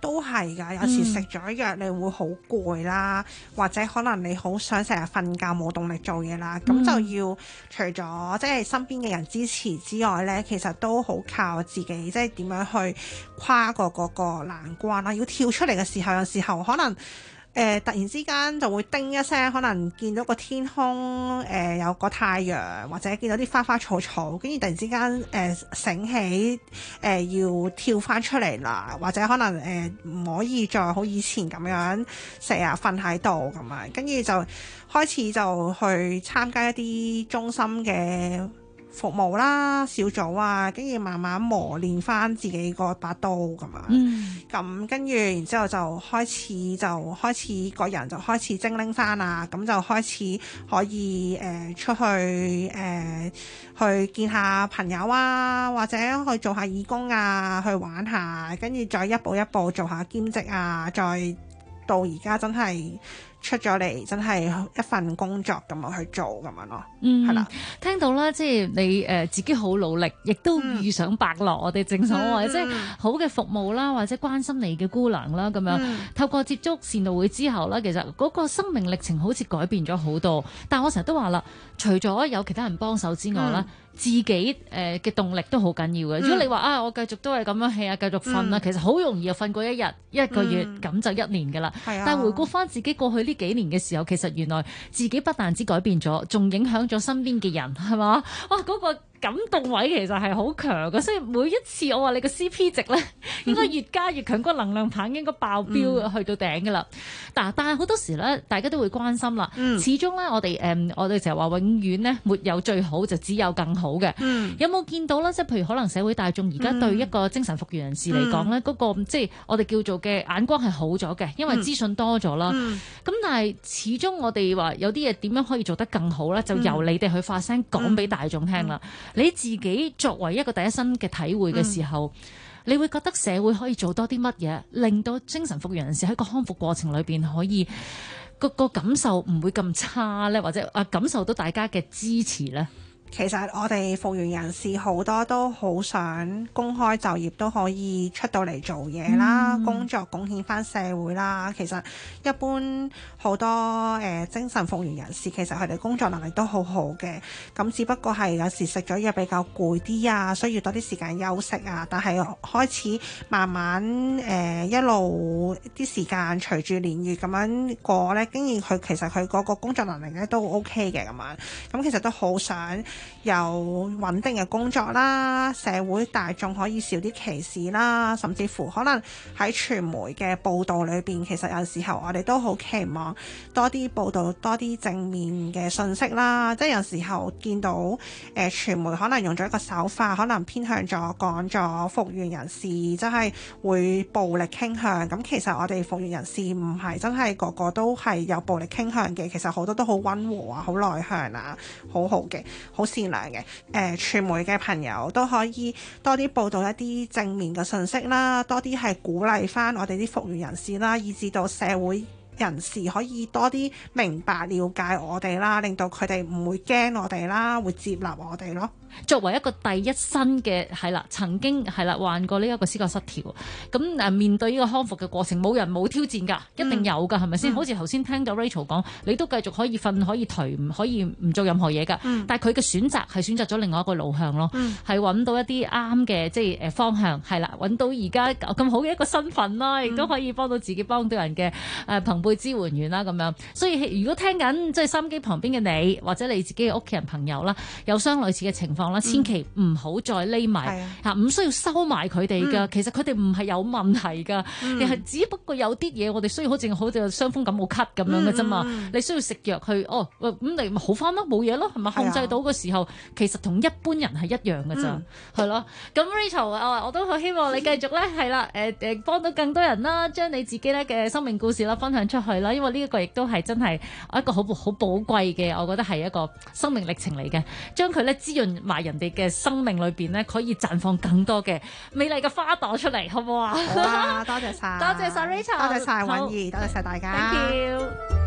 都係㗎，有時食咗藥你會好攰啦，或者可能你好想成日瞓覺冇動力做嘢啦，咁就要除咗即係身邊嘅人支持之外呢，其實都好靠自己，即係點樣去跨過嗰個難關啦。要跳出嚟嘅時候，有時候可能突然之間就會叮一聲，可能見到個天空有個太陽，或者見到啲花花草草，跟住突然之間醒起要跳翻出嚟啦，或者可能唔可以再好以前咁樣成日瞓喺度咁樣，跟住就開始就去參加一啲中心嘅服務啦、小組啊，跟住慢慢磨練翻自己個把刀咁樣。咁跟住然之後就開始個人就開始精靈翻啦，咁就開始可以出去去見下朋友啊，或者去做下義工啊，去玩下，跟住再一步一步做下兼職啊，再到而家真係出咗嚟，真係一份工作咁樣去做咁樣咯。係啦， 聽到啦，即係你自己好努力，亦都遇上伯樂，我哋正所謂即係好嘅服務啦，或者關心你嘅姑娘啦咁樣。透過接觸善導會之後咧，其實嗰個生命歷程好似改變咗好多。但係我成日都話啦，除咗有其他人幫手之外啦，自己嘅動力都好緊要嘅。如果你話我繼續都係咁樣 hea 啊，繼續瞓啦，其實好容易就瞓過一日、一個月，咁就一年㗎啦。但係回顧翻自己過去呢幾年嘅時候，其實原來自己不但止改變咗，仲影響咗身邊嘅人，係嘛？哇！嗰個感動位其實係好強嘅，所以每一次我話你個 CP 值咧，應該越加越強，個能量棒應該爆標去到頂㗎啦。但係好多時咧，大家都會關心啦。始終咧，我哋成日話永遠咧沒有最好，就只有更好嘅。有冇見到咧？即係譬如可能社會大眾而家對一個精神復原人士嚟講咧，嗰個即係我哋叫做嘅眼光係好咗嘅，因為資訊多咗啦。咁但係始終我哋話有啲嘢點樣可以做得更好咧，就由你哋去發聲講俾大眾聽啦。你自己作為一個第一身嘅體會嘅時候，你會覺得社會可以做多啲乜嘢，令到精神復原人士喺個康復過程裏邊可以個感受唔會咁差咧，或者感受到大家嘅支持咧？ 其實我哋復原人士好多都好想公開就業都可以出到嚟做嘢啦，工作貢獻返社會啦。其實一般好多精神復原人士其實佢哋工作能力都好好嘅，咁只不過係有時食咗藥比較攰啲啊，需要多啲時間休息啊。但係開始慢慢一路啲時間隨住年月咁樣過咧，經驗佢其實佢嗰個工作能力咧都 OK 嘅咁樣。咁其實都好想有穩定嘅工作啦，社會大眾可以少啲歧視啦，甚至乎可能喺傳媒嘅報導裏邊，其實有時候我哋都好期望多啲報導多啲正面嘅信息啦。即係有時候見到傳媒可能用咗一個手法，可能偏向咗講咗復原人士即係會暴力傾向。咁其實我哋復原人士唔係真係個個都係有暴力傾向嘅，其實好多都好溫和啊，好內向啊，好好嘅，好善良嘅。傳媒嘅朋友都可以多啲報導一啲正面嘅信息啦，多啲係鼓勵翻我哋啲復原人士啦，以至到社會人士可以多啲明白了解我哋啦，令到佢哋唔會驚我哋啦，會接納我哋咯。 作為一個第一身嘅曾經患過呢一個思覺失調，咁面對呢個康復嘅過程，冇人冇挑戰㗎，一定有㗎，係咪先？好似頭先聽到 Rachel 講，你都繼續可以瞓，可以頹，唔可以唔做任何嘢㗎。但係佢嘅選擇係選擇咗另外一個路向咯，係揾到一啲啱嘅即係方向，係啦，揾到而家咁好嘅一個身份啦，亦都可以幫到自己，幫到人嘅朋輩支援員啦咁樣。所以如果聽緊即係收音機旁邊嘅你，或者你自己嘅屋企人朋友啦，有相類似嘅情況，千祈唔好再匿埋嚇，唔需要收埋佢哋噶。其實佢哋唔係有問題噶，你係只不過有啲嘢我哋需要好似傷風感冒咳咁樣嘅啫嘛。你需要食藥去咁你咪好翻咯，冇嘢咯，係咪控制到嘅時候，其實同一般人係一樣嘅咋，係咯。咁 Rachel 我都好希望你繼續咧係啦幫到更多人啦，將你自己咧嘅生命故事啦分享出去啦，因為呢一個亦都係真係一個好寶貴嘅，我覺得係一個生命歷程嚟嘅，將佢咧滋潤埋人哋嘅生命裏邊咧，可以綻放更多嘅美麗嘅花朵出嚟，好唔好啊？ 好啊，多謝晒， 多謝晒 Rachel， 多謝晒允儀，多謝晒大家。 Thank you。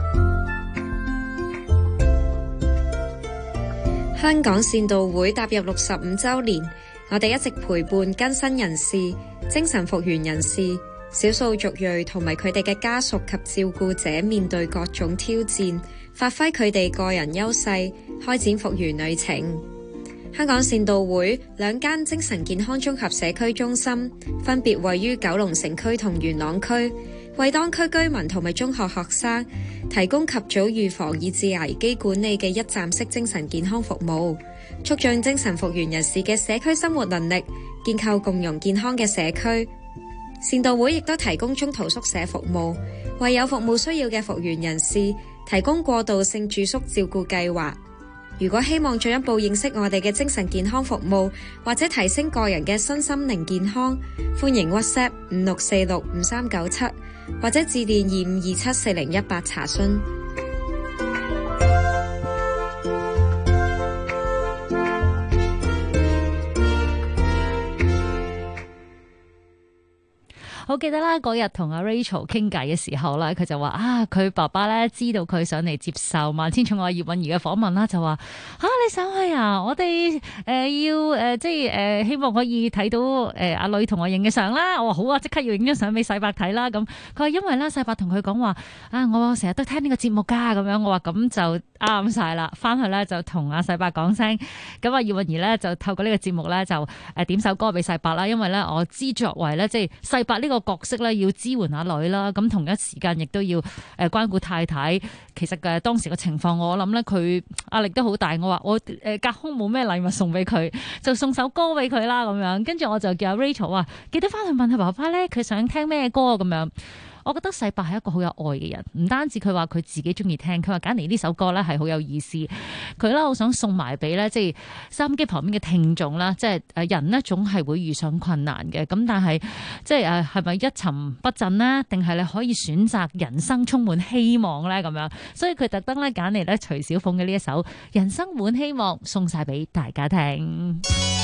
香港善導會踏入65週年，我哋一直陪伴更新人士、精神復原人士、 少數族裔同埋佢哋嘅家屬及照顧者面對各種挑戰，發揮佢哋個人優勢，開展復原旅程。香港善導會2間精神健康綜合社區中心分別位於九龍城區同元朗區，為當區居民同埋中學學生提供及早預防以至危機管理嘅一站式精神健康服務，促進精神復原人士嘅社區生活能力，建構共融健康嘅社區。善導會亦都提供中途宿舍服務，為有服務需要嘅復原人士提供過渡性住宿照顧計劃。如果希望進一步認識我哋嘅精神健康服務，或者提升個人嘅身心靈健康，歡迎 WhatsApp 56465397或者致電25274018查詢。 我記得啦，嗰日同阿 Rachel 傾偈嘅時候咧，佢就話佢爸爸咧知道佢上嚟接受萬千寵愛葉韻儀嘅訪問啦，就話你上去啊，我哋要希望可以睇到阿女同我影嘅相啦。我話好啊，即刻要影張相俾世伯睇啦。咁佢話因為咧世伯同佢講話我成日都聽呢個節目噶，咁樣我話咁就啱晒啦。翻去咧就同阿世伯講聲，咁阿葉韻儀咧就透過呢個節目咧就點首歌俾世伯啦。因為咧我知作為咧即係世伯呢個角色咧要支援阿女啦，咁同一時間亦都要關顧太太。其實嘅當時嘅情況，我諗咧佢壓力都好大。我話我隔空冇咩禮物送俾佢，就送首歌俾佢啦咁樣。跟住我就叫阿 Rachel 話記得翻去問下爸爸咧，佢想聽咩歌咁樣。我覺得世伯係一個好有愛嘅人，唔單止佢話佢自己中意聽，佢話揀嚟呢首歌咧係好有意思。佢咧好想送埋俾咧，即係收音機旁邊嘅聽眾啦。即係人呢總係會遇上困難嘅，咁但係即係係咪一沉不振呢？定係你可以選擇人生充滿希望咧咁樣？所以佢特登咧揀嚟咧徐小鳳嘅呢一首《人生滿希望》送晒俾大家聽。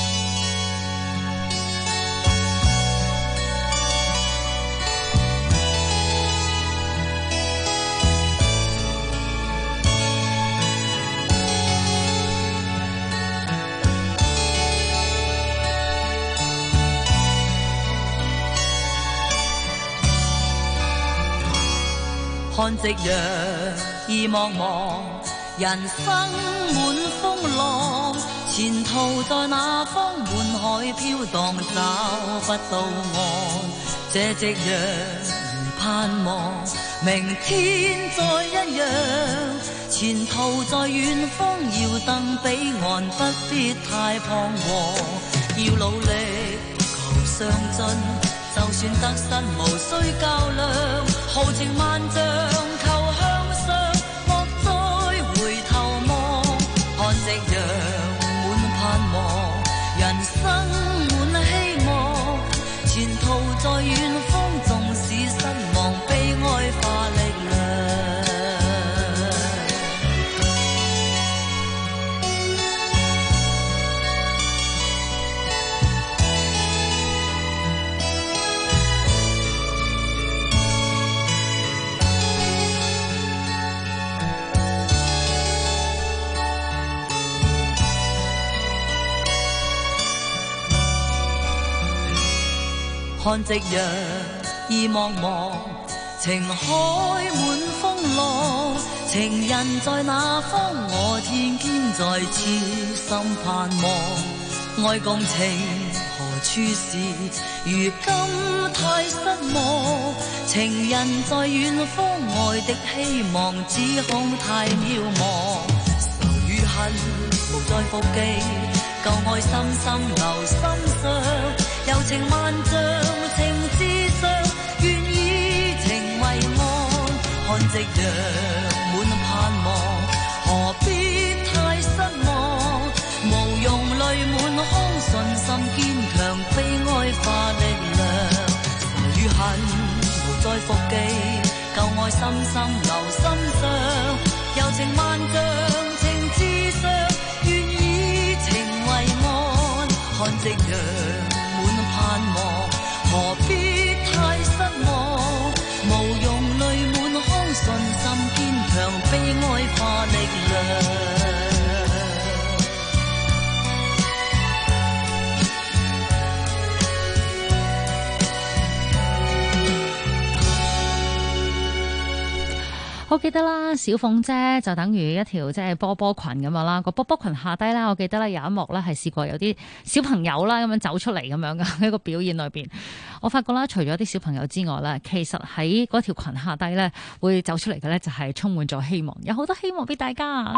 看夕陽意茫茫，人生滿風浪，前途在那方，滿海飄蕩，找不到岸。這夕陽如盼望，明天再一樣，前途在遠方，要登彼岸，不必太彷徨，要努力求上進。就算得失無需較量，豪情萬丈求向上，莫再回頭望。看夕陽滿盼望，人生滿希望，前途在遠方，縱使失望悲哀化力量。看夕陽意茫茫，情海滿風浪，情人在那方，我天天在痴心盼望。愛共情何處是，如今太失望，情人在遠方，愛的希望只恐太渺茫。仇與恨無再復記，舊愛深深留心上，柔情萬丈情至上，願以情為岸。看夕陽滿盼望，何必太失望，無用淚滿腔，信心堅強，悲哀化力量。仇與恨無再復記，舊愛深深留心上，柔情萬丈情至上，願以情為岸。看夕陽滿盼望，何必太失望，無用淚滿腔，信心堅強，悲哀化力量。 我記得啦，小鳳姐就等於一條即係波波裙咁樣啦。個波波裙下低咧，我記得咧有一幕咧係試過有啲小朋友啦咁樣走出嚟咁樣嘅一個表演裏邊。我發覺啦，除咗啲小朋友之外咧，其實喺嗰條裙下低咧會走出嚟嘅咧就係充滿咗希望，有好多希望俾大家。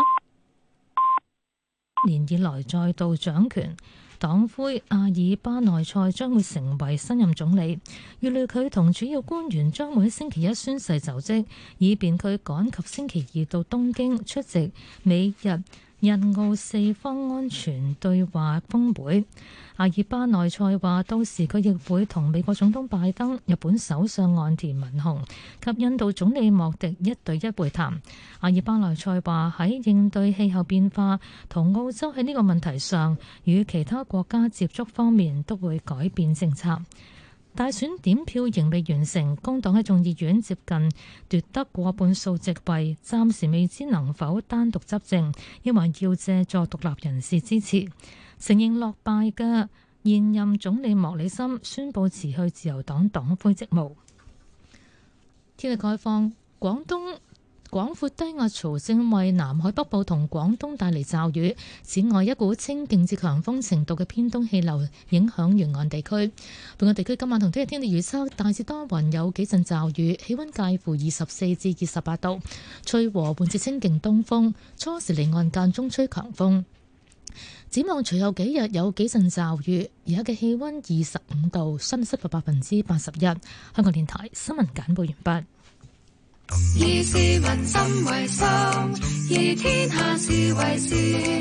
年以來再度掌權，黨魁阿爾巴內塞將會成為新任總理，預料佢同主要官員將會喺星期一宣誓就職，以便佢趕及星期二到東京出席美日印澳四方安全對話峰會。阿爾巴內塞話，到時佢亦會同美國總統拜登、日本首相岸田文雄及印度總理莫迪一對一會談。阿爾巴內塞話，喺應對氣候變化同澳洲喺呢個問題上與其他國家接觸方面都會改變政策。大選點票仍未完成，工黨喺眾議院接近奪得過半數席位，暫時未知能否單獨執政，因為要借助獨立人士支持。承認落敗嘅現任總理莫里森宣布辭去自由黨黨魁職務。天氣概況，廣闊低壓槽正為南海北部同廣東帶嚟驟雨，此外一股清勁至強風程度嘅偏東氣流影響沿岸地區。本港地區今晚同聽日天氣預測大致多雲，有幾陣驟雨，氣溫介乎24至28度，吹和緩至清勁東風，初時離岸間中吹強風。展望隨後幾日有幾陣驟雨，而家嘅氣溫25度，濕度81%。香港電台新聞簡報完畢。 以市民心為心，以天下事為事。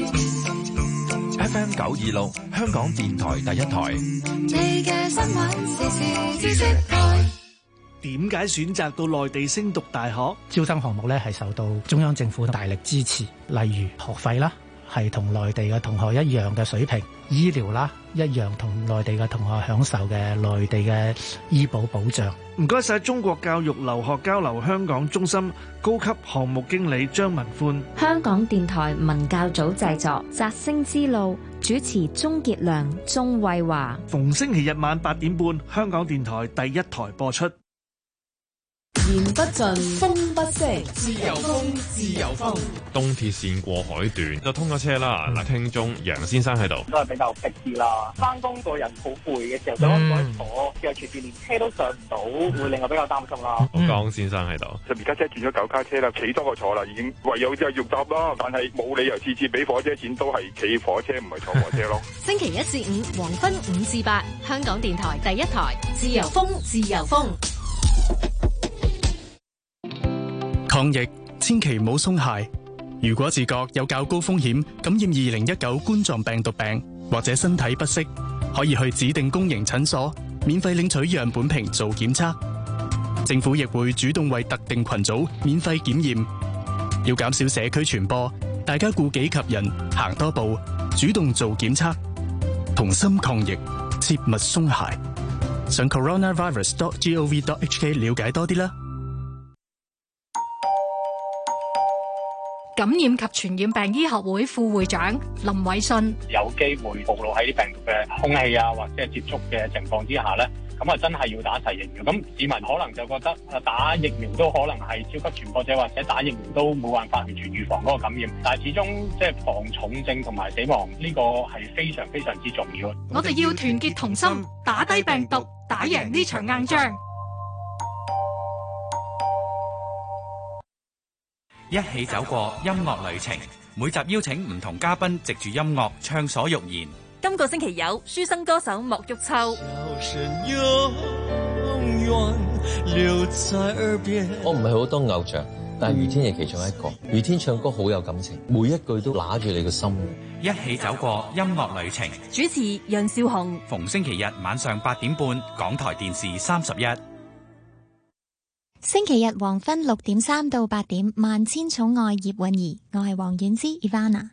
FM 926，香港電台第一台。 你嘅新聞時事知識台。 點解選擇到內地升讀大學？ 招生項目咧係受到中央政府大力支持，例如學費啦，係同內地嘅同學一樣嘅水平；醫療啦，一樣同內地嘅同學享受嘅內地嘅醫保保障。 唔該晒中國教育留學交流香港中心高級項目經理張文歡。 香港電台文教組製作《摘星之路》，主持鍾傑良、鍾慧華。 逢星期日晚8點半，香港電台第一台播出。 言不盡，風不息，自由風，自由風。 東鐵線過海段就通咗車啦。嗱，聽眾楊先生喺度， 都係比較逼啲啦。翻工個人好攰嘅時候，想改坐，又前邊連車都上唔到，會令我比較擔心啦。 江先生喺度， 就而家車轉咗9卡車啦，企多過坐啦，已經唯有就要搭啦。但係冇理由次次俾火車錢都係企火車，唔係坐火車咯。 星期1至5黃昏5至8，香港電台第一台，自由風，自由風。 抗疫千祈唔好鬆懈。如果自覺有較高風險感染2019冠狀病毒病，或者身體不適，可以去指定公營診所免費領取樣本瓶做檢測。政府亦會主動為特定群組免費檢驗。要減少社區傳播，大家顧己及人，行多步，主動做檢測，同心抗疫，切勿鬆懈。上 coronavirus.gov.hk 了解多啲啦。 感染及傳染病醫學會副會長林偉信， 有機會暴露喺啲病毒嘅空氣啊，或者係接觸嘅情況之下咧，咁啊真係要打齊疫苗。咁市民可能就覺得打疫苗都可能係超級傳播者，或者打疫苗都冇辦法完全預防嗰個感染。但係始終即係防重症同埋死亡呢個係非常非常之重要。 我哋要團結同心，打低病毒，打贏呢場硬仗。 一起走過音樂旅程，每集邀請唔同嘉賓藉住音樂暢所欲言。 今個星期有書生歌手莫玉秋。 我唔係好多偶像，但係余天係其中一個。余天唱歌好有感情，每一句都揦住你個心。 一起走過音樂旅程， 主持楊少雄。 逢星期日晚上8點半，港台電視31。 星期日黃昏6點3到8點，萬千寵愛葉韻儀，我係黃婉之 Ivana。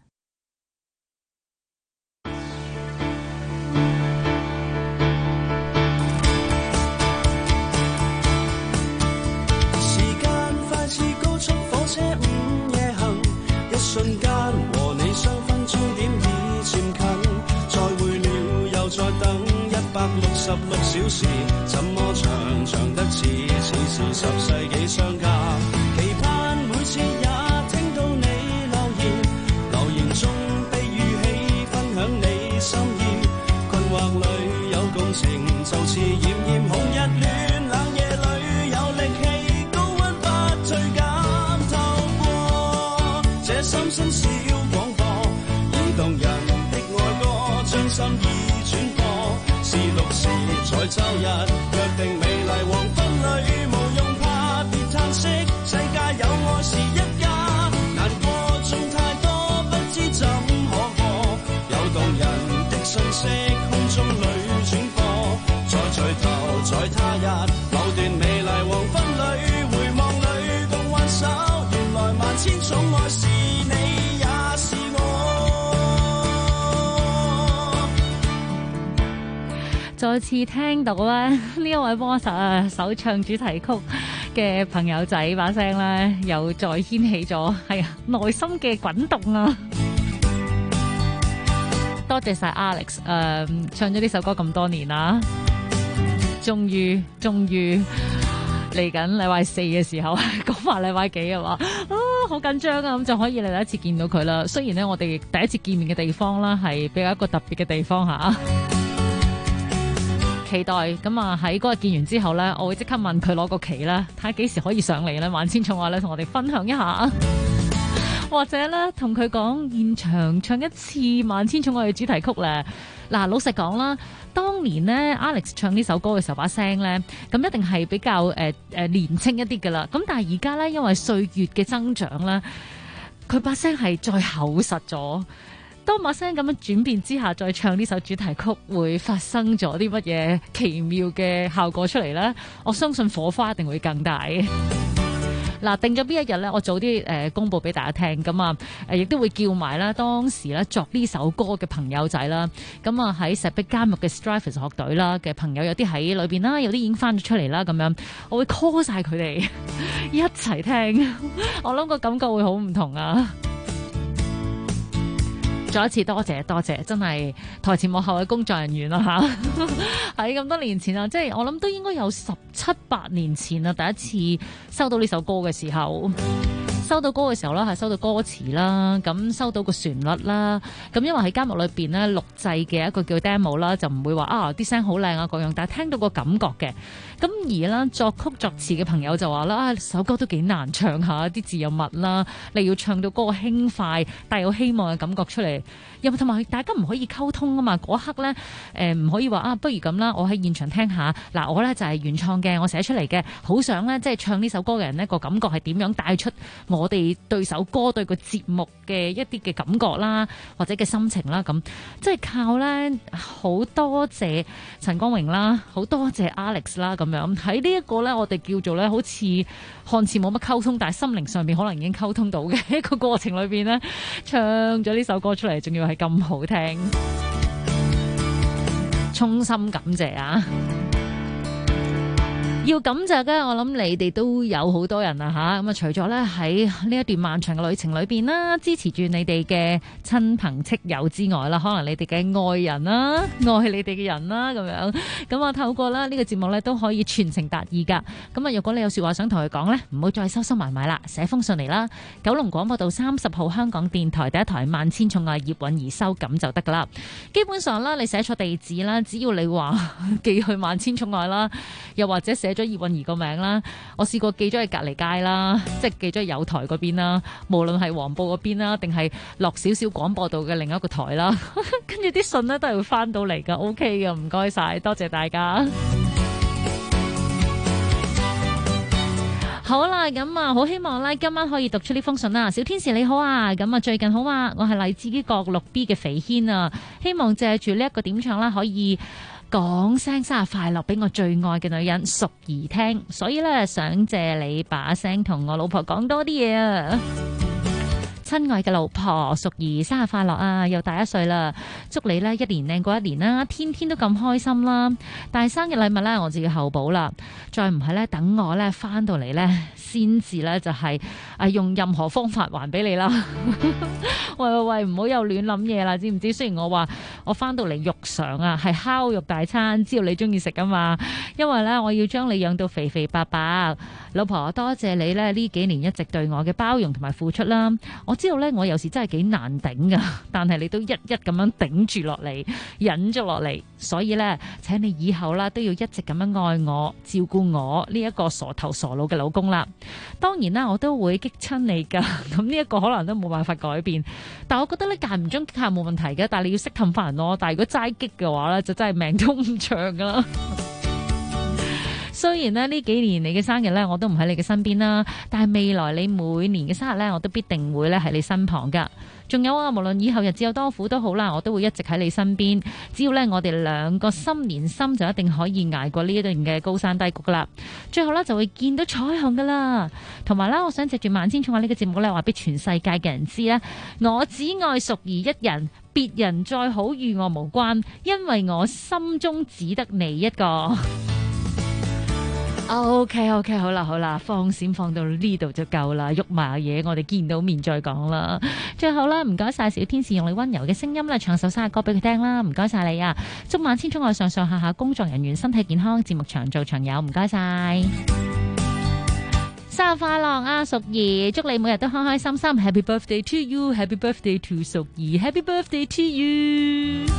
時間快似高速火車午夜行，一瞬間和你相分終點已漸近，再會了又再等166小時，怎麼長長得似時10世紀相隔，期盼每心意轉播，是綠時在周日約定美麗黃昏裏，無用怕別嘆息，世界有愛是一家，難過中太多不知怎可過，有動人的訊息空中裏轉播，再聚頭在他日某段美麗黃昏裏，回望裏共挽手，原來萬千寵愛是你也是我。 再次聽到咧呢一位幫手首唱主題曲嘅朋友仔把聲咧，又再掀起咗係啊內心嘅滾動啊！多謝晒 Alex， 唱咗呢首歌咁多年啦，終於嚟緊禮拜四嘅時候，講話禮拜幾啊嘛，好緊張啊！咁就可以嚟第一次見到佢啦。雖然咧我哋第一次見面嘅地方啦係比較一個特別嘅地方嚇。期待咁啊！喺嗰日見完之後咧，我會即刻問佢攞個旗啦，睇下幾時可以上嚟咧。萬千寵愛咧，同我哋分享一下，或者咧同佢講現場唱一次萬千寵愛嘅主題曲咧。嗱，老實講啦，當年咧 Alex 唱呢首歌嘅時候，把聲咧咁一定係比較年青一啲噶啦。咁但係而家咧，因為歲月嘅增長咧，佢把聲係再厚實咗。當把聲咁樣轉變之下，再唱呢首主題曲，會發生咗啲乜嘢奇妙嘅效果出嚟呢？我相信火花一定會更大。嗱，定咗邊一日呢？我早啲公佈俾大家聽。咁啊，亦都會叫埋啦，當時咧作呢首歌嘅朋友仔啦。咁啊喺石壁監獄嘅 Strivers 樂隊啦嘅朋友，有啲喺裏邊啦，有啲已經翻咗出嚟啦。咁樣我會 call 晒佢哋一齊聽。我諗個感覺會好唔同啊！再一次多謝，真係台前幕後嘅工作人員啦嚇，喺咁多年前啊，即係我諗都應該有17、8年前啊，第一次收到呢首歌嘅時候。收到歌嘅時候啦，係收到歌詞啦，咁收到個旋律啦，咁因為喺監獄裏邊咧錄製嘅一個叫 demo 啦，就唔會話啲聲好靚啊各樣，但係聽到個感覺嘅。咁而啦作曲作詞嘅朋友就話啦，首歌都幾難唱下，啲字又密啦，你要唱到嗰個輕快帶有希望嘅感覺出嚟，又同埋大家唔可以溝通啊嘛，嗰刻咧唔可以話不如咁啦，我喺現場聽下，嗱我咧就係原創嘅，我寫出嚟嘅，好想咧即係唱呢首歌嘅人呢個感覺係點樣帶出我哋對首歌對個節目嘅一啲嘅感覺啦，或者嘅心情啦，咁即係靠咧好多謝陳光榮啦，好多謝 Alex 啦，咁樣喺呢一個咧，我哋叫做咧好似看似冇乜溝通，但係心靈上面可能已經溝通到嘅一個過程裏邊咧，唱咗呢首歌出嚟，仲要係咁好聽，衷心感謝啊！要感謝嘅，我諗你哋都有好多人啊吓，咁啊除咗咧喺呢一段漫長嘅旅程裏邊啦，支持住你哋嘅親朋戚友之外啦，可能你哋嘅愛人啦，愛你哋嘅人啦，咁樣咁啊透過啦呢個節目咧都可以傳情達意噶。咁啊，如果你有說話想同佢講咧，唔好再收收埋埋啦，寫封信嚟啦。九龍廣播道30號香港電台第一台萬千寵愛葉韻儀收咁就得噶啦。基本上啦，你寫錯地址啦，只要你話寄去萬千寵愛啦，又或者寫咗葉韻儀個名啦，我試過寄咗去隔離街啦，即係寄咗去友台嗰邊啦，無論係黃埔嗰邊啦，定係落少少廣播道嘅另一個台啦，跟住啲信咧都係會翻到嚟噶 ，OK 噶，唔該晒，多謝大家。好啦，咁啊，好希望咧今晚可以讀出呢封信啦。小天使你好啊，咁啊最近好啊，我係荔枝角6B 嘅肥軒啊，希望借住呢一個點唱啦，可以講聲生日快樂俾我最愛嘅女人淑儀聽，所以咧想借你把聲同我老婆講多啲嘢啊！親愛嘅老婆淑儀，生日快樂啊！又大1歲啦，祝你咧一年靚過一年啦，天天都咁開心啦！但係生日禮物咧，我自己後補啦，再唔係咧等我咧翻到嚟咧，先至咧就係用任何方法還俾你啦！喂，唔好又亂諗嘢啦，知唔知？雖然我話我翻到嚟肉償啊，係烤肉大餐，知道你中意食啊嘛，因為咧我要將你養到肥肥白白，老婆多謝你咧呢幾年一直對我嘅包容同埋付出啦，我知道咧，我有時真係幾難頂噶，但係你都一一咁樣頂住落嚟，忍咗落嚟，所以咧，請你以後啦都要一直咁樣愛我、照顧我呢一個傻頭傻腦嘅老公啦。當然啦，我都會激親你噶，咁呢一個可能都冇辦法改變。但我覺得咧，間唔中激下冇問題嘅，但係你要識氹翻人咯。但係如果齋激嘅話咧，就真係命都唔長噶啦。雖然呢幾年你嘅生日咧，我都唔喺你嘅身邊啦，但係未來你每年嘅生日咧，我都必定會咧喺你身旁噶。仲有啊，無論以後日子有多苦都好啦，我都會一直喺你身邊。只要咧我哋兩個心連心，就一定可以捱過呢一段嘅高山低谷噶啦。最後咧就會見到彩虹噶啦。同埋啦，我想藉住萬千寵愛呢個節目咧，話俾全世界嘅人知咧，我只愛淑儀一人，別人再好與我無關，因為我心中只得你一個。OK， 好啦，放閃放到呢度就夠啦，喐埋嘢，我哋見到面再講啦。最後啦，唔該晒小天使用你溫柔嘅聲音啦，唱首生日歌俾佢聽啦，唔該晒你啊！祝萬千寵愛上上下下工作人員身體健康，節目長做長有，唔該晒。生日快樂啊，淑儀！祝你每日都開開心心。Happy birthday to you，Happy birthday to 淑儀，Happy birthday to you。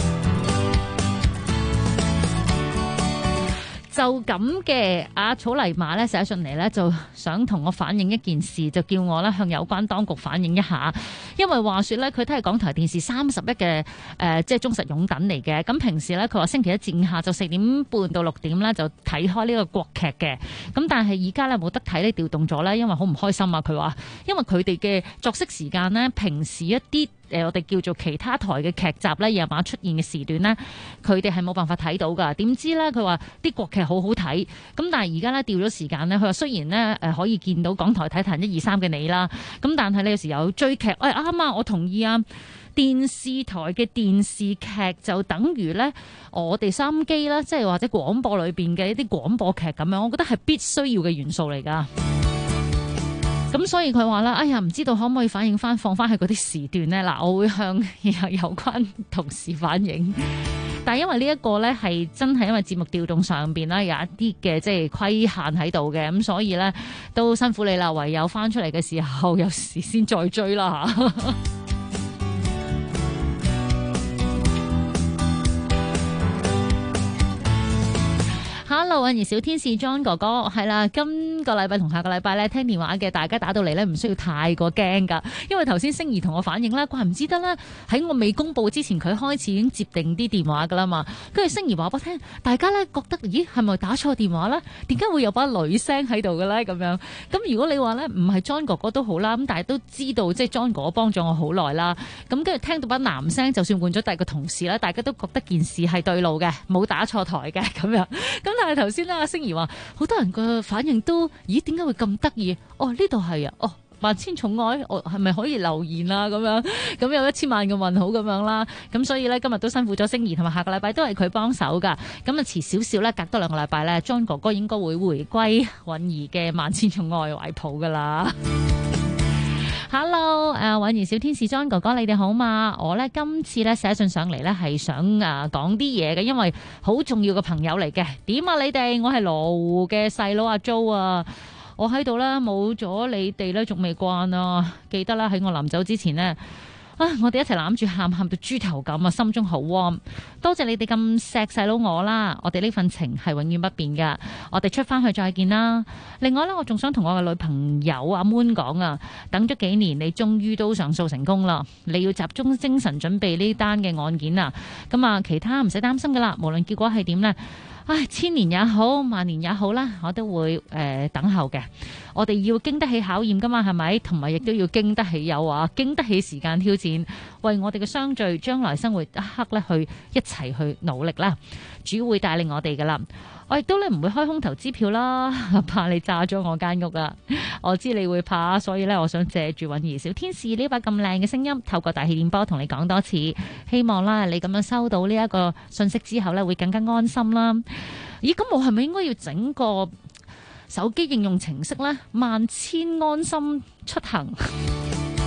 就咁嘅草泥馬咧寫上嚟咧，就想同我反映一件事，就叫我咧向有關當局反映一下。因為話說咧，佢都係港台電視31嘅即係忠實擁躉嚟嘅。咁平時咧，佢話星期一至五下晝4點半到6點咧就睇開呢個國劇嘅。咁但係而家咧冇得睇咧，調動咗咧，因為好唔開心啊！佢話因為佢哋嘅作息時間咧，平時一啲我哋叫做其他台嘅劇集咧，夜晚出現嘅時段咧，佢哋係冇辦法睇到㗎。點知咧，佢話啲國劇好好睇，咁但係而家咧調咗時間咧，佢話雖然咧可以見到港台體壇1、2、3嘅你啦，咁但係你有時有追劇，啱啊，我同意啊。電視台嘅電視劇就等於咧我哋收音機啦，即係或者廣播裏邊嘅一啲廣播劇咁樣，我覺得係必須要嘅元素嚟㗎。咁所以佢話啦，哎呀，唔知道可唔可以反映翻放翻去嗰啲時段呢？嗱，我會向有關同事反映。但係因為呢一個呢係真係因為節目調動上邊啦有一啲嘅即係規限喺度嘅，咁所以呢都辛苦你啦，唯有翻出嚟嘅時候有時先再追啦嚇。Hello， 而小天使 John 哥哥係啦，今個禮拜同下個禮拜咧聽電話嘅大家打到嚟咧，唔需要太過驚噶，因為頭先星兒同我反映啦，怪唔知得啦，喺我未公佈之前，佢開始已經接定啲電話噶啦嘛。跟住星兒話俾我聽，大家咧覺得咦係咪打錯電話咧？點解會有把女聲喺度嘅咧？咁樣咁如果你話咧唔係 John 哥哥都好啦，咁但係都知道即係 John 哥哥幫咗我好耐啦。咁跟住聽到把男聲，就算換咗第二個同事啦，大家都覺得件事係對路嘅，冇打錯台嘅咁樣。咁但係頭先咧，阿星兒話好多人個反應都，咦？點解會咁得意？哦，呢度係啊，哦，萬千寵愛，我係咪可以留言啊？咁樣，咁有1000萬嘅問號咁樣啦。咁所以咧，今日都辛苦咗星兒，同埋下個禮拜都係佢幫手噶。咁啊，遲少少咧，隔多2個禮拜咧，John 哥哥應該會回歸允兒嘅萬千寵愛懷抱噶啦。Hello， 允兒小天使 John 哥哥，你哋好嘛？我咧今次咧寫信上嚟咧係想講啲嘢嘅，因為好重要嘅朋友嚟嘅。點啊你哋？我係羅湖嘅細佬阿 Jo 啊，我喺度啦，冇咗你哋咧，仲未慣啊！記得啦，喺我臨走之前呢，我哋一齊攬住喊到豬頭咁啊，心中好 warm。多謝你哋咁錫細佬我啦，我哋呢份情係永遠不變噶。我哋出翻去再見啦。另外呢，我仲想同我嘅女朋友阿 Moon 講啊，等咗幾年，你終於都上訴成功啦。你要集中精神準備呢單嘅案件啊。咁啊，其他唔使擔心噶啦，無論結果係點呢，千年也好，萬年也好啦，我都會等候嘅。我哋要經得起考驗噶嘛，係咪？同埋亦都要經得起誘惑，經得起時間挑戰，為我哋嘅相聚，將來生活一刻咧，去一齊去努力啦。主會帶領我哋噶啦。我亦都咧唔會開空頭支票啦，怕你炸咗我間屋啊！我知你會怕，所以咧，我想借住允兒小天使呢把咁靚嘅聲音，透過大氣電波同你講多次，希望啦你咁樣收到呢一個信息之後咧，會更加安心啦。咦？咁我係咪應該要整個手機應用程式咧？萬千安心出行。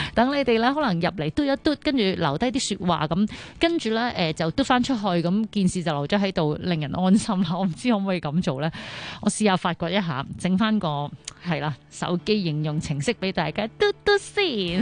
等你哋咧可能入嚟嘟一嘟，跟住留低啲説話咁，跟住咧就嘟翻出去，咁件事就留咗喺度，令人安心啦。我唔知可唔可以咁做咧？我試下發掘一下，整翻個係啦手機應用程式俾大家嘟嘟先。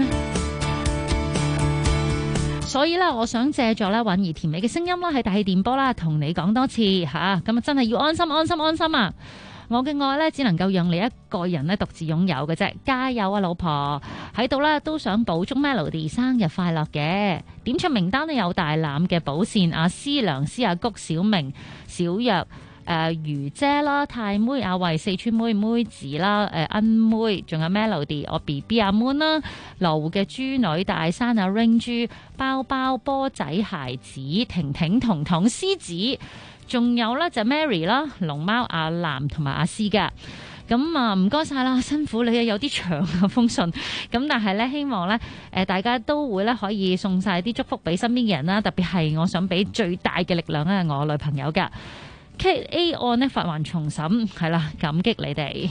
所以咧，我想借助咧韻兒甜美嘅聲音啦，喺大氣電波啦，同你講多次嚇，咁啊真係要安心安心安心啊！我嘅愛咧，只能夠讓你一個人咧獨自擁有嘅啫，加油啊，老婆！喺度咧都想補祝 Melody 生日快樂嘅，點唱名單咧有大欖嘅寶善、阿思良、思阿谷、小明、小若。魚姐啦、太妹、阿慧、四川妹、妹子啦、恩妹，仲有 Melody、我 BB 阿 Moon 啦、羅湖嘅豬女、大山阿 Ring 豬、包包、波仔、孩子、婷婷、彤彤、獅子，仲有咧就 Mary 啦、龍貓、阿南同埋阿詩噶。咁啊，唔該晒啦，辛苦你啊，有啲長嘅封信。咁但係咧，希望咧大家都會咧可以送晒啲祝福俾身邊嘅人啦，特別係我想俾最大嘅力量咧，我女朋友噶。KA 案呢發還重審，係啦，感激你哋。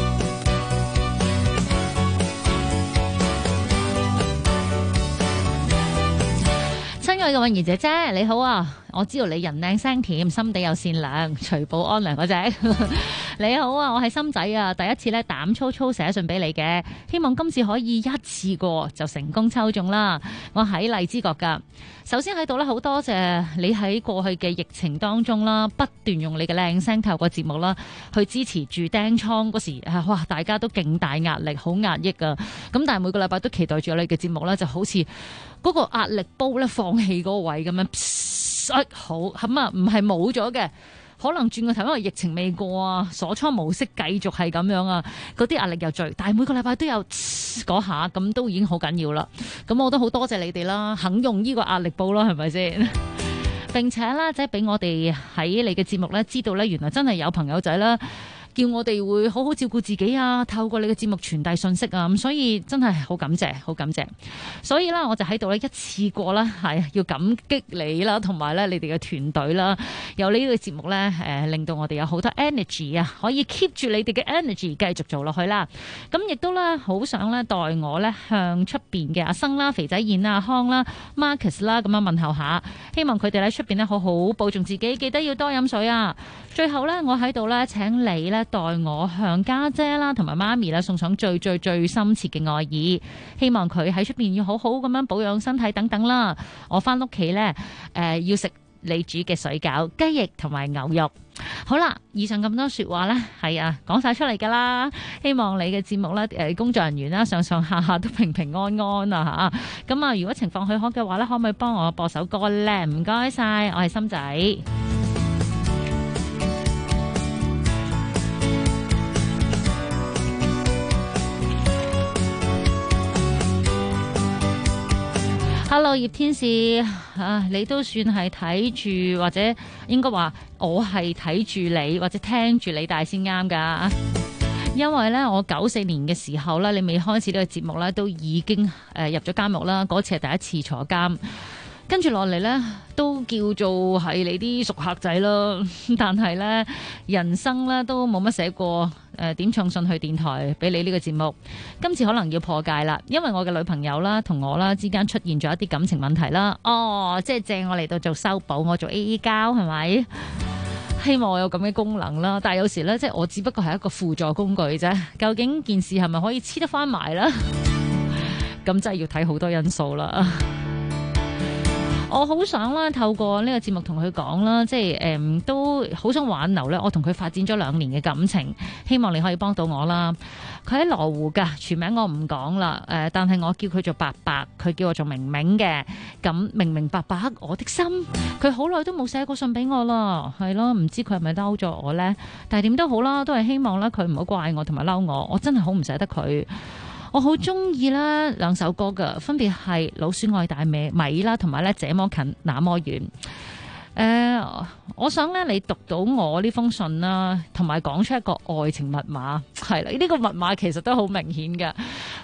親愛嘅韻兒姐姐，你好啊！我知道你人靚聲甜，心地又善良，隨保安良嗰隻。你好啊，我係心仔啊，第一次咧膽粗粗寫信俾你嘅，希望今次可以一次過就成功抽中啦。我喺荔枝角噶。首先喺度咧，好多謝你喺過去嘅疫情當中啦，不斷用你嘅靚聲透過節目啦，去支持住釘倉嗰時，哇！大家都勁大壓力，好壓抑啊。咁但係每個禮拜都期待住你嘅節目啦，就好似嗰個壓力煲咧放氣嗰個位咁樣，好咁啊，唔係冇咗嘅。可能轉個頭，因為疫情未過啊，鎖倉模式繼續係咁樣啊，嗰啲壓力又聚，但係每個禮拜都有嗰下，咁都已經好緊要啦。咁我都好多謝你哋啦，肯用呢個壓力煲啦，係咪先？並且啦，即係俾我哋喺你嘅節目咧，知道咧，原來真係有朋友仔啦，叫我哋會好好照顧自己啊，透過你嘅節目傳遞信息啊，咁所以真係好感謝，好感謝。所以啦，我就喺度咧一次過啦，係要感激你啦，同埋咧你哋嘅團隊啦，有呢個節目咧，令到我哋有好多 energy 啊，可以 keep 住你哋嘅 energy 繼續做落去啦。咁亦都咧好想咧代我咧向出邊嘅阿生啦、肥仔燕啦、阿康啦、Marcus 啦咁樣問候下，希望佢哋喺出邊咧好好保重自己，記得要多飲水啊。最後咧，我喺度咧請你咧代我向家姐啦同埋媽咪咧送上最深切嘅愛意，希望佢喺出邊要好好咁樣保養身體等等啦。我翻屋企咧要食你煮嘅水餃、雞翼同埋牛肉。好啦，以上咁多說話咧，係啊講晒出嚟噶啦。希望你嘅節目咧，工作人員啦上上下下都平平安安啊吓。咁啊，如果情況許可嘅話咧，可唔可以幫我播首歌咧？唔該晒，我係心仔。Hello 葉天使啊，你都算係睇住，或者應該話我係睇住你或者聽住你大先啱噶。因為咧，我94年嘅時候咧，你未開始呢個節目咧，都已經入咗監獄啦。嗰次係第一次坐監，跟住落嚟咧都叫做係你啲熟客仔啦。但係咧，人生咧都冇乜寫過點唱信去電台俾你呢個節目。今次可能要破戒啦，因為我嘅女朋友啦同我啦之間出現咗一啲感情問題啦。哦，即係借我嚟到做修補，我做 AA 膠係咪？希望我有咁嘅功能啦，但係有時咧，即係我只不過係一個輔助工具啫。究竟件事係咪可以黐得翻埋啦？咁真係要睇好多因素啦。我好想啦，透過呢個節目同佢講啦，即係都好想挽留咧。我同佢發展咗2年嘅感情，希望你可以幫到我啦。佢喺羅湖噶，全名我唔講啦。但係我叫佢做白白，佢叫我做明明嘅。咁明明白白我的心，佢好耐都冇寫過信俾我啦，係咯，唔知佢係咪嬲咗我呢？但係點都好啦，都係希望咧佢唔好怪我同埋嬲我。我真係好唔捨得佢。我好中意啦2首歌噶，分別係老鼠愛大米啦，同埋咧這麼近那麼遠。我想咧你讀到我呢封信啦，同埋講出一個愛情密碼，係啦，呢個密碼其實都好明顯嘅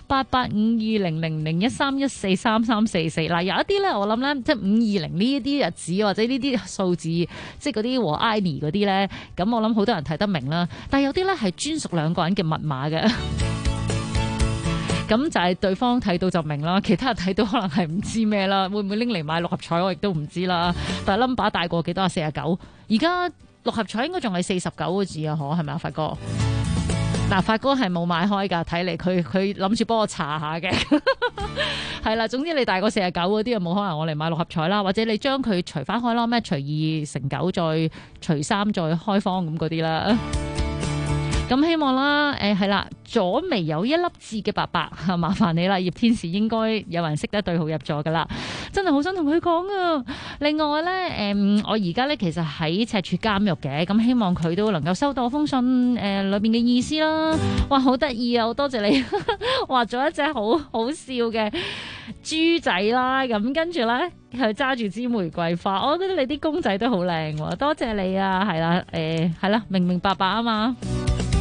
，8852000131433344。嗱，有一啲咧，我諗咧，即係520呢一啲日子或者呢啲數字，即係嗰啲和 INI 嗰啲咧，咁我諗好多人睇得明啦。但係有啲咧係專屬2個人嘅密碼嘅。 咁就係對方睇到就明啦，其他人睇到可能係唔知咩啦，會唔會拎嚟買六合彩我亦都唔知啦。但係 number 大過幾多啊？49，而家六合彩應該仲係49個字啊，係咪啊，發哥？嗱，發哥係冇買開㗎，睇嚟佢諗住幫我查下嘅，係啦。總之你大過49嗰啲，冇可能我嚟買六合彩啦，或者你將佢除翻開咯，咩除2乘9再除3再開方咁嗰啲啦。咁希望啦，係啦，左眉有一粒痣嘅伯伯，麻煩你啦，葉天使應該有人識得對號入座噶啦，真係好想同佢講啊！另外咧，我而家咧其實喺赤柱監獄嘅，咁希望佢都能夠收到封信，裏邊嘅意思啦。哇，好得意啊！好多謝你畫咗一隻好好笑嘅豬仔啦，咁跟住咧佢揸住支玫瑰花，我覺得你啲公仔都好靚喎，多謝你啊！係啦，係啦，明明白白啊嘛〜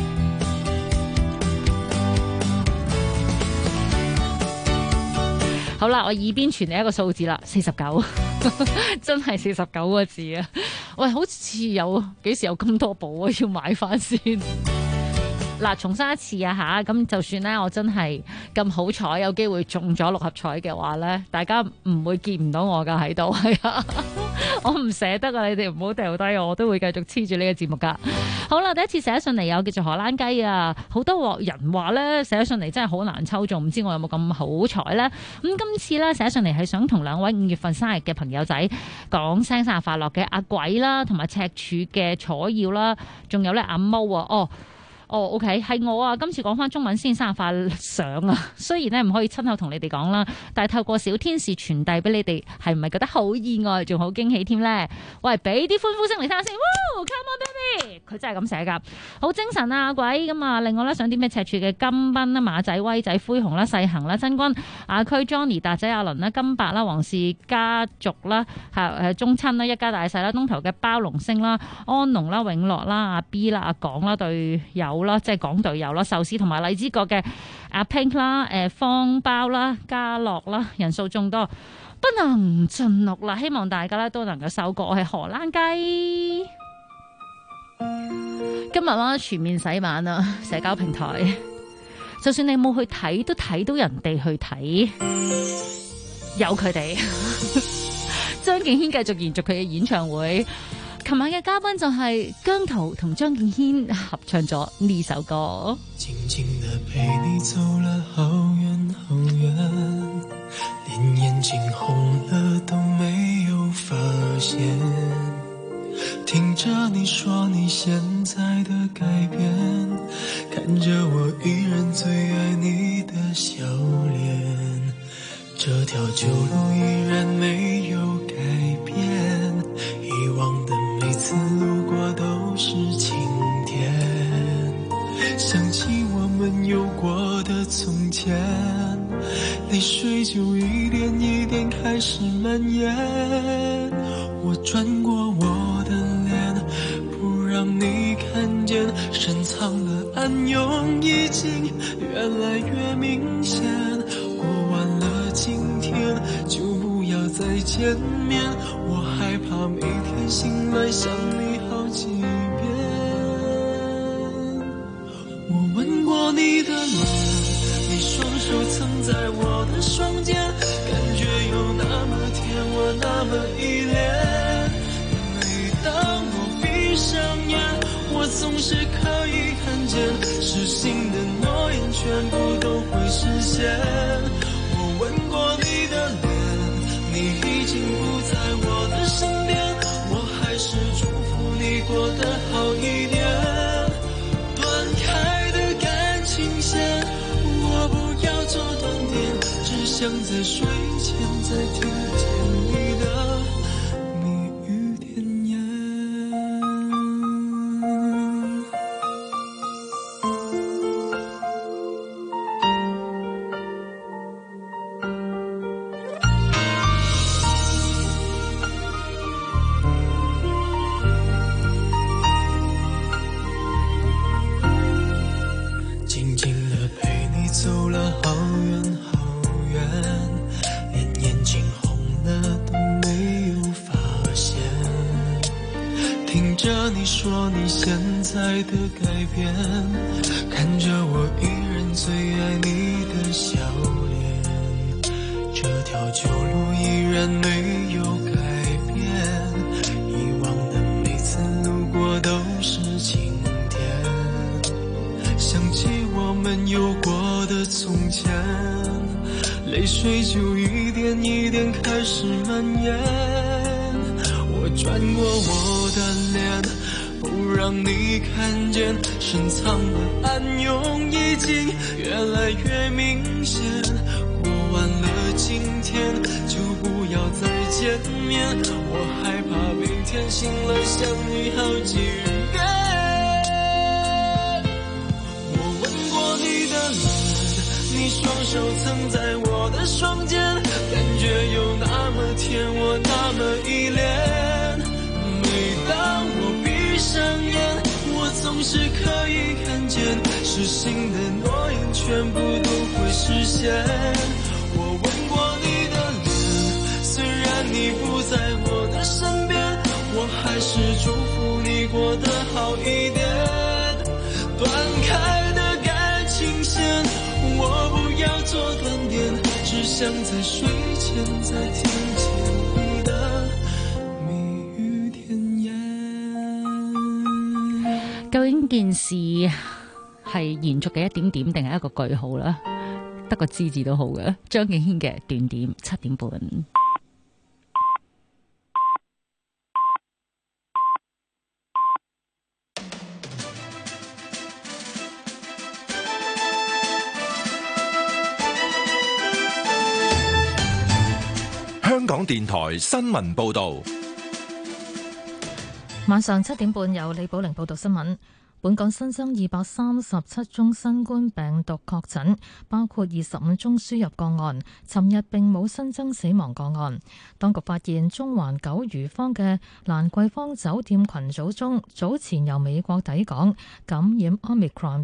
好啦，我耳邊傳嚟一個數字啦，49，真係49個字啊！喂，好似有幾時有咁多寶啊？要買翻先。嗱，重申一次啊吓，咁就算咧，我真係咁好彩有機會中咗六合彩嘅話咧，大家唔會見唔到我噶喺度，係啊，我唔捨得啊！你哋唔好掉低我，都會繼續黐住呢個節目噶。好啦，第一次寫信嚟有叫做荷蘭雞啊，好多人話咧寫信嚟真係好難抽中，唔知我有冇咁好彩咧？咁今次咧寫信嚟係想同2位5月份生日嘅朋友仔講聲生日快樂嘅，阿鬼啦，同埋赤柱嘅楚耀啦，仲有咧阿毛啊，OK， 係我啊！今次講翻中文先生日快樂啊！雖然咧唔可以親口同你哋講啦，但係透過小天使傳遞俾你哋，係唔係覺得好意外，仲好驚喜添咧？喂，俾啲歡呼聲嚟聽下先 ！Come on baby！佢真係咁寫噶，好精神啊！鬼咁啊！另外咧，想啲咩赤柱嘅金賓啦、馬仔、威仔、灰熊啦、細行啦、真君、阿區、Johnny、達仔、阿倫啦、金伯啦、黃氏家族啦、中親啦、一家大細啦、東頭嘅包龍星啦、安龍啦、永樂啦、阿 B 啦、阿港啦隊友啦，即係港隊友啦，壽司同埋荔枝角嘅阿 Pink 啦、方包啦、家樂啦，人數眾多，不能盡錄啦。希望大家咧都能夠收過。我係荷蘭雞，今日啦全面洗版啦，社交平台，就算你冇去睇，都睇到人哋去睇，有佢哋。張敬軒繼續延續佢嘅演唱會。琴晚嘅嘉賓就係姜濤同張敬軒合唱咗呢首歌。 靜靜地陪你走了好遠好遠，連眼睛紅了都沒有發現，聽着你說你現在的改變，看着我依然最愛你的笑臉，這條舊路依然沒有改變，遺忘的每次路過都是晴天，想起我們有過的從前，淚水就一點一點開始蔓延，我轉過我的臉，不讓你看見，深藏的暗湧已經越來越明顯，過完了今天就不要再見面，我害怕每天醒來想你好幾遍，我吻過你的臉，你雙手曾在我的雙肩，感覺有那麼甜，我那麼依戀，每當我閉上眼，我總是可以看見失信的諾言全部都會實現，我吻過你的臉，你已經不在我的身邊，我還是祝福你過得好一點，斷開的感情線我不要做斷點，只想在睡前再聽見你的蜜語甜言。說你現在的改變，看着我依然最愛你的笑臉，這條舊路依然沒有改變，以往的每次路過都是晴天，想起我們有過的從前，淚水就一點一點開始蔓延，我轉過我的臉，不讓你看見深藏的暗湧已經越來越明顯，過完了今天就不要再見面，我害怕明天醒來想你好幾遍，我吻過你的臉，你雙手曾在我的雙肩，感覺有那麼甜，我那麼依戀，每當我閉上眼，我總是可以看見實心的諾言全部都會實現，我吻過你的臉，雖然你不在我的身邊，我還是祝福你過得好一點，斷開的感情線我不要做斷點，只想在睡前再聽見你的蜜語甜言。 究竟件事係延續嘅一點點定係一個句號啦？得個知字都好嘅。張敬軒嘅斷點7點半。 香港電台新聞報道。 晚上7點半由李寶玲報道新聞。本港新增237宗新冠病毒確診，包括25宗輸入個案。尋日並冇新增死亡個案。當局發現中環九如坊嘅蘭桂坊酒店群組中，早前由美國抵港感染 Omicron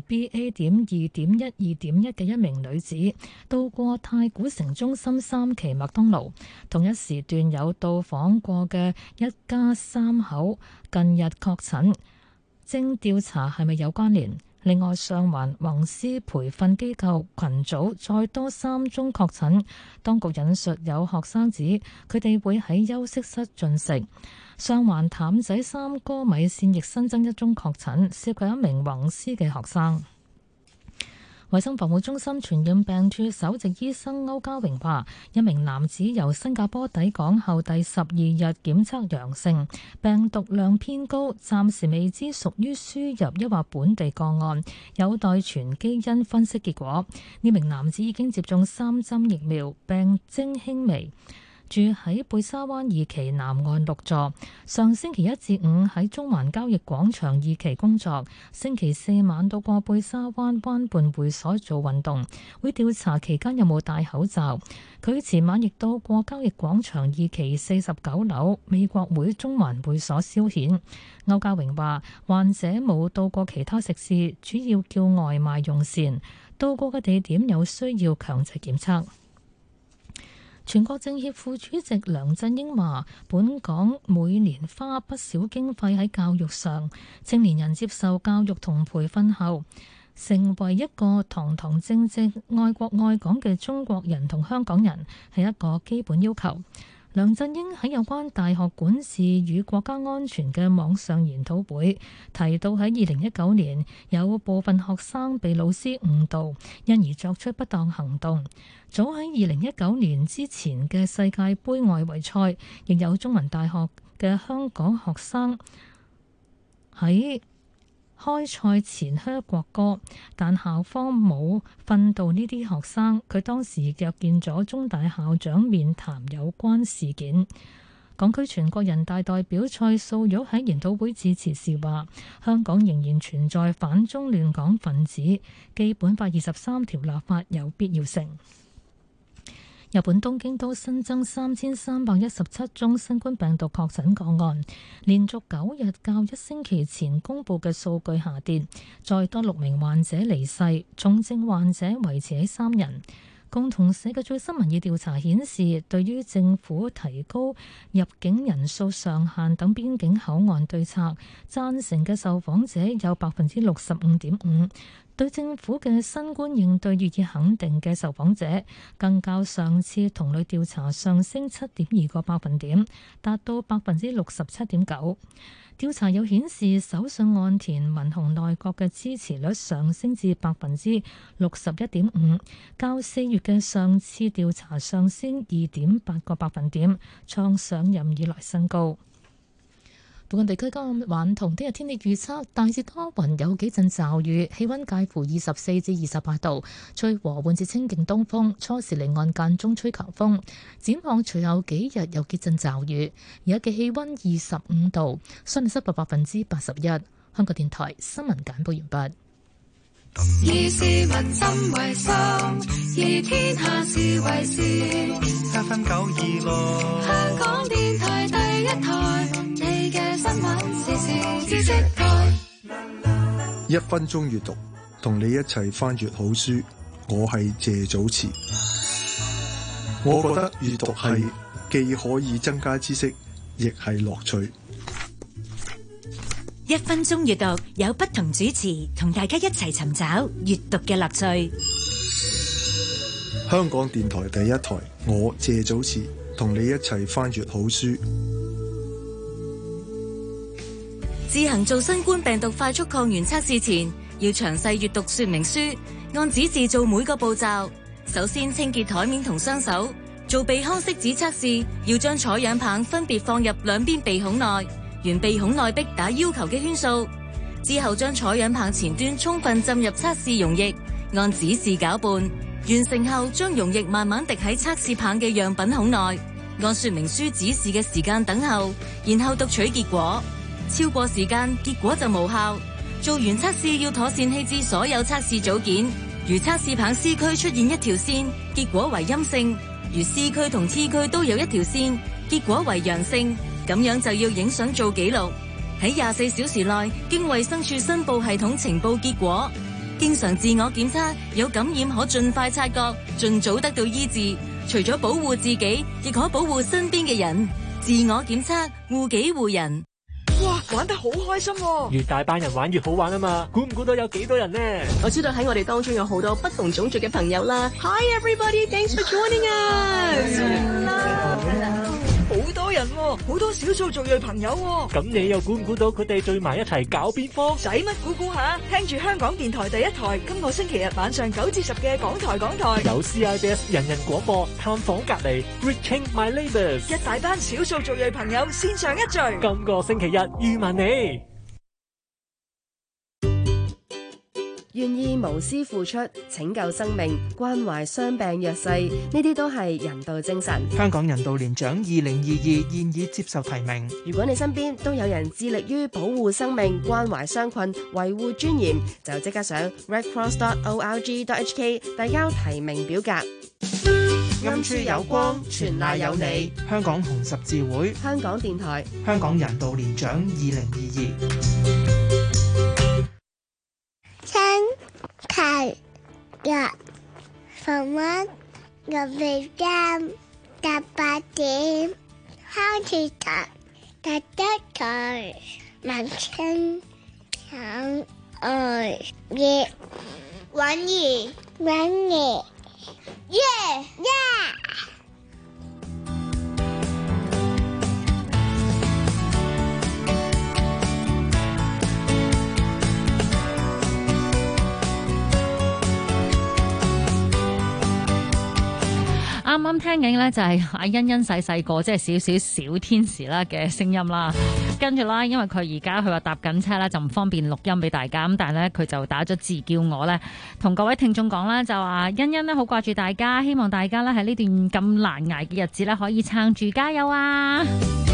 BA.2.12.1 嘅一名女子，到過太古城中心3期麥當勞。同一時段有到訪過嘅一家3口近日確診。正調查係咪有關聯。另外，上環宏師培訓機構群組再多3宗確診。當局引述有學生指佢哋會喺休息室進食。上環譚仔三哥米線亦新增1宗確診，涉及一名宏師嘅學生。衛生防護中心傳染病處首席醫生歐家榮話，一名男子由新加坡抵港後第12日檢測陽性，病毒量偏高，暫時未知屬於輸入抑或本地個案，有待全基因分析結果。呢名男子已經接種3針疫苗，病徵輕微。住喺貝沙灣2期南岸6座，上星期1至5喺中環交易廣場2期工作，星期4晚到過貝沙灣灣畔會所做運動，會調查期間有冇戴口罩。佢前晚亦到過交易廣場2期49樓美國會中環會所消遣。歐家榮話，患者冇到過其他食肆，主要叫外賣用膳，到過嘅地點有需要強制檢測。全國政協副主席梁振英話，本港每年花不少經費喺教育上，青年人接受教育同培訓後，成為一個堂堂正正愛國愛港嘅中國人同香港人，係一個基本要求。梁振英喺有關大學管治與國家安全嘅網上研討會提到，喺2019年有部分學生被老師誤導，因而作出不當行動。早喺2019年之前嘅世界盃外圍賽，亦有中文大學嘅香港學生喺開賽前噓國歌，但校方冇訓導呢啲學生。佢當時約見咗中大校長面談有關事件。港區全國人大代表蔡素玉喺研討會致辭時話，香港仍然存在反中亂港分子，基本法23條立法有必要性。日本東京都新增3317宗新冠病毒確診個案，連續9日較1星期前公佈嘅數據下跌，再多6名患者離世，重症患者維持喺3人。共同社嘅最新民意調查顯示，對於政府提高入境人數上限等邊境口岸對策，贊成嘅受訪者有65.5%， 對政府嘅新冠應對予以肯定嘅受訪者，更較上次同類調查上升7.2個百分點，達到67.9%。調查又顯示，首相岸田文雄內閣嘅支持率上升至61.5%，較4月嘅上次調查上升2.8個百分點，創上任以來新高。本港地區今晚同聽日天氣預測，大致多雲，有幾陣驟雨，氣溫介乎24至28度，吹和緩至清勁東風，初時離岸間中吹強風。展望隨後幾日有幾陣驟雨，而家嘅氣溫25度，相對濕度81%。香港電台新聞簡報完畢。 以市民心為心，以天下事為事。 FM926， 香港電台第一台，你嘅新聞時事知識台。 1分鐘閱讀，同你一齊翻閱好書。我係謝祖慈。我覺得閱讀係既可以增加知識，亦係樂趣。 1分鐘閱讀，有不同主持同大家一齊尋找閱讀嘅樂趣。 香港電台第一台，我謝祖慈同你一齊翻閱好書。 自行做新冠病毒快速抗原測試前，要詳細閱讀說明書，按指示做每個步驟。首先清潔台面同雙手。做鼻腔拭子測試，要將採樣棒分別放入兩邊鼻孔內，沿鼻孔內壁打要求嘅圈數。之後將採樣棒前端充分浸入測試溶液，按指示攪拌。完成後，將溶液慢慢滴喺測試棒嘅樣品孔內，按說明書指示嘅時間等候，然後讀取結果。超過時間，結果就無效。做完測試要妥善棄置所有測試組件。如測試棒 C 區出現一條線，結果為陰性；如 C 區同 T 區都有一條線，結果為陽性。咁樣就要影相做記錄，喺24小時內經衛生署申報系統呈報結果。經常自我檢測，有感染可盡快察覺，盡早得到醫治。除咗保護自己，亦可保護身邊嘅人。自我檢測，護己護人。 哇，玩得好開心喎！ 越大班人玩越好玩啊嘛！估唔估到有幾多人呢？ 我知道喺我哋當中有好多不同種族嘅朋友啦。Hi everybody, thanks for joining us。好多人喎，好多少數族裔朋友喎。 咁你又估唔估到佢哋聚埋一齊搞邊科？ 使乜估下？聽住香港電台第一台，今個星期日晚上9至10嘅港台。 有 CIBS 人人廣播，探訪隔離 ，Greeting my neighbours。 一大班少數族裔朋友線上一聚。 今個星期日預問你。 願意無私付出，拯救生命，關懷傷病弱勢，呢啲都係人道精神。 香港人道年獎2022現已接受提名。 如果你身邊都有人致力於保護生命、關懷傷困、維護尊嚴，就即刻上 redcross.org.hk 遞交提名表格。 暗處有光，全賴有你。香港紅十字會、 香港電台、 香港人道年獎2022。 星期日逢晚6點8點，開始第一台文青響愛嘅玩兒耶耶。 啱啱聽緊咧就係阿欣欣細個即係少少小天使啦嘅聲音啦，跟住啦，因為佢而家佢話搭緊車啦，就唔方便錄音俾大家，咁但係咧佢就打咗字叫我咧，同各位聽眾講啦，就話欣欣咧好掛住大家，希望大家咧喺呢段咁難捱嘅日子咧可以撐住，加油啊！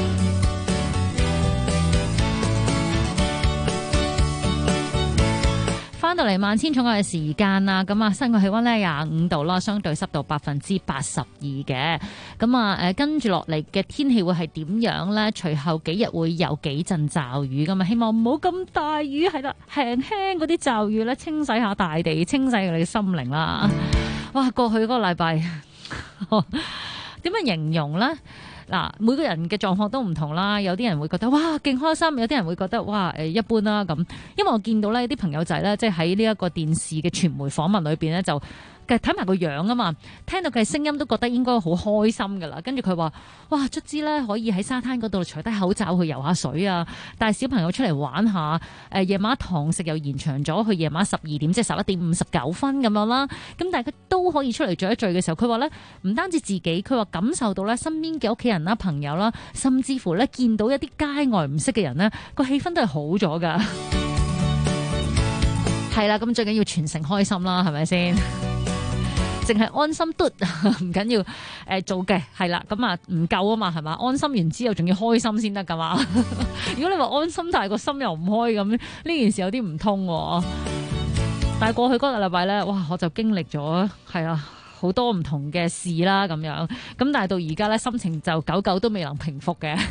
翻到嚟萬千寵愛嘅時間啦，咁啊，室外氣溫咧25度啦，相對濕度82%嘅，咁啊，跟住落嚟嘅天氣會係點樣咧？隨後幾日會有幾陣驟雨，咁啊，希望唔好咁大雨，係啦，輕輕嗰啲驟雨咧，清洗下大地，清洗你嘅心靈啦。哇，過去嗰個禮拜點樣形容咧？ 嗱，每個人嘅狀況都唔同啦，有啲人會覺得哇勁開心，有啲人會覺得哇一般啦咁。因為我見到咧啲朋友仔咧，即係喺呢一個電視嘅傳媒訪問裏邊咧，就睇埋個樣啊嘛，聽到佢嘅聲音都覺得應該好開心噶啦。跟住佢話：哇，卒之咧可以喺沙灘嗰度除低口罩去游下水啊，帶小朋友出嚟玩下。夜晚堂食又延長咗去夜晚12點，即係11:59咁樣啦。咁大家都可以出嚟聚一聚嘅時候，佢話咧唔單止自己，佢話感受到咧身邊嘅屋企人啦、朋友啦，甚至乎咧見到一啲街外唔識嘅人咧，個氣氛都係好咗噶。係啦，咁最緊要全城開心啦，係咪先？淨係安心嘟唔緊要，做嘅係啦，咁啊唔夠啊嘛，係嘛？安心完之後仲要開心先得噶嘛。如果你話安心但係個心又唔開咁，呢件事有啲唔通。但係過去嗰個禮拜咧，哇，我就經歷咗係啦好多唔同嘅事啦，咁樣咁，但係到而家咧心情就久久都未能平復嘅。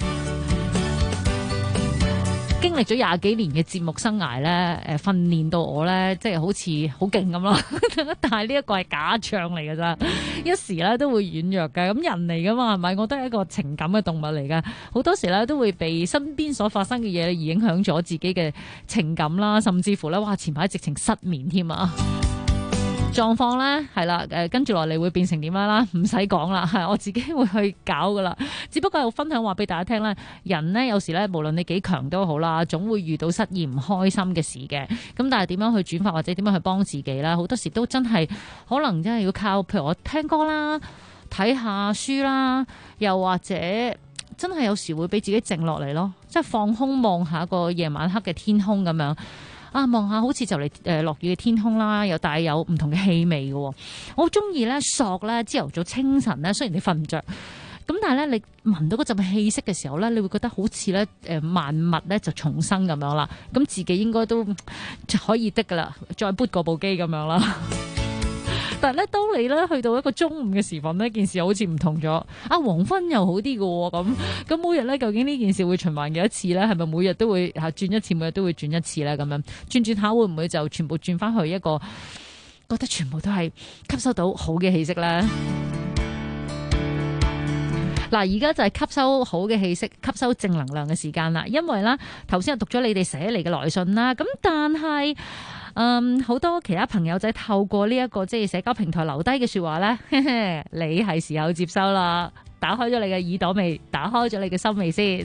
經歷咗20幾年嘅節目生涯咧，訓練到我咧，即係好似好勁咁咯。但係呢一個係假象嚟㗎咋，一時咧都會軟弱嘅。咁人嚟㗎嘛，係咪？我都係一個情感嘅動物嚟㗎。好多時咧都會被身邊所發生嘅嘢而影響咗自己嘅情感啦，甚至乎咧，哇！前排直情失眠添啊！狀況咧係啦，跟住落嚟會變成點樣啦？唔使講啦，係我自己會去搞噶啦。只不過係分享話俾大家聽咧，人咧有時咧無論你幾強都好啦，總會遇到失意唔開心嘅事嘅。咁但係點樣去轉發或者點樣去幫自己啦？好多時都真係可能真係要靠，譬如我聽歌啦、睇下書啦，又或者真係有時會俾自己靜落嚟咯，即係放空望下個夜晚黑嘅天空咁樣。啊，望下好似就嚟落雨嘅天空啦，又帶有唔同嘅氣味嘅。我好中意咧索咧，朝頭早清晨咧，雖然你瞓唔着，咁但係咧你聞到嗰陣氣息嘅時候咧，你會覺得好似咧萬物咧就重生咁樣啦。咁自己應該都可以的噶啦，再 boot 過部機咁樣啦。但係咧，當你咧去到一個中午嘅時分呢，件事好似唔同咗。啊，黃昏又好啲嘅喎，咁每日咧，究竟呢件事會循環幾多次咧？係咪每日都會轉一次，每日都會轉一次咧？咁樣轉下會唔會就全部轉翻去一個覺得全部都係吸收到好嘅氣息咧？嗱，而家就係吸收好嘅氣息、吸收正能量嘅時間啦。因為咧，頭先我讀咗你哋寫嚟嘅來信啦，咁但係好多其他朋友仔透過呢一個即係社交平台留低嘅說話咧，你係時候接收啦。打開咗你嘅耳朵未？打開咗你嘅心未先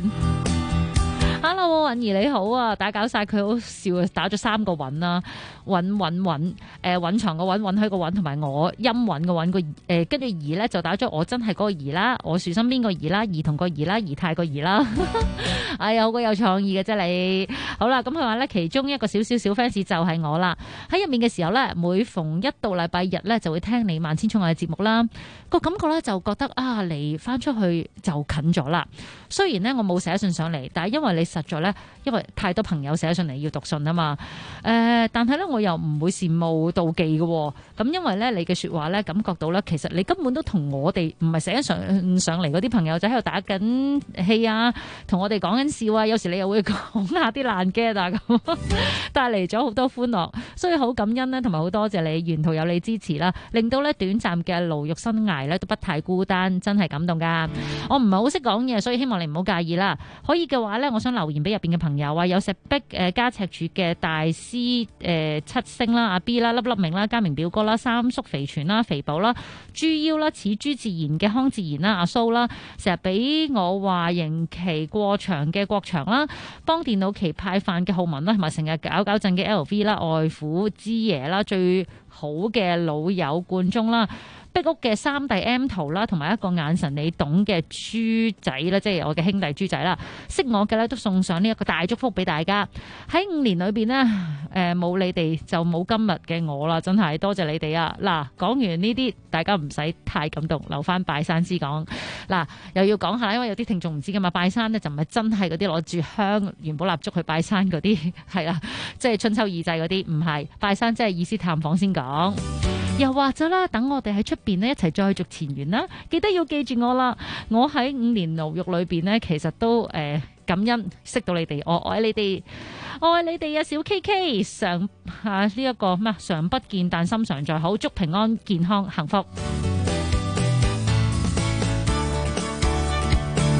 ？Hello， 韻兒你好啊！打攪晒佢好笑啊！打咗3個韻啦，蘊藏個蘊，允許個蘊，同埋我音韻個韻個跟住兒咧就打咗我真係嗰個兒啦，我樹身邊個兒啦，兒童個兒啦，兒太個兒啦。哎呀，好鬼有創意嘅啫你。好啦，咁佢話咧，其中一個小 fans 就係我啦。喺入面嘅時候咧，每逢一到禮拜日咧，就會聽你萬千寵愛嘅節目啦。個感覺咧就覺得啊，離翻出去就近咗啦。雖然咧我冇寫信上嚟，但係因為你實在咧，因為太多朋友寫信嚟要讀信啊嘛。但係咧我又唔會羨慕妒忌嘅。咁因為咧你嘅說話咧，感覺到咧，其實你根本都同我哋唔係寫上嚟嗰啲朋友仔喺度打緊氣啊，同我哋講緊笑啊。有時你又會講下啲爛 gag 啊咁，帶嚟咗好多歡樂，所以好感恩咧，同埋好多謝你沿途有你支持啦，令到咧短暫嘅牢獄生涯咧都不太孤單，真係感動噶。我唔係好識講嘢，所以希望你唔好介意啦。可以嘅話咧，我想留言俾入邊嘅朋友啊，有石壁加赤柱嘅大師七星啦、阿 B 啦、粒粒明啦、嘉明表哥啦、三叔肥全啦、肥寶啦、豬腰啦、似豬自然嘅康自然啦、阿蘇啦，成日俾我話刑期過長嘅國祥啦，幫電腦期派飯嘅浩文啦，同埋成日搞震嘅 LV 啦、外父之爺啦、最好嘅老友冠中啦、壁屋嘅3弟 M 圖啦，同埋一個眼神你懂嘅豬仔啦，即係我嘅兄弟豬仔啦，識我嘅咧都送上呢一個大祝福俾大家。喺5年裏邊呢，冇你哋就冇今日嘅我啦，真係多謝你哋啊！嗱，講完呢啲，大家唔使太感動，留翻拜山先講。嗱，又要講下，因為有啲聽眾唔知噶嘛，拜山呢就唔係真係嗰啲攞住香元寶蠟燭去拜山嗰啲，係啦，即係春秋二祭嗰啲，唔係拜山，即係意思探訪先講。又或者啦，等我哋喺出邊呢一齊再續前緣啦，記得要記住我啦。我喺5年牢獄裏邊呢，其實都感恩識到你哋，我愛你哋，我愛你哋啊！小 KK 常呢一個咩常不見，但心常在，好，祝平安健康幸福。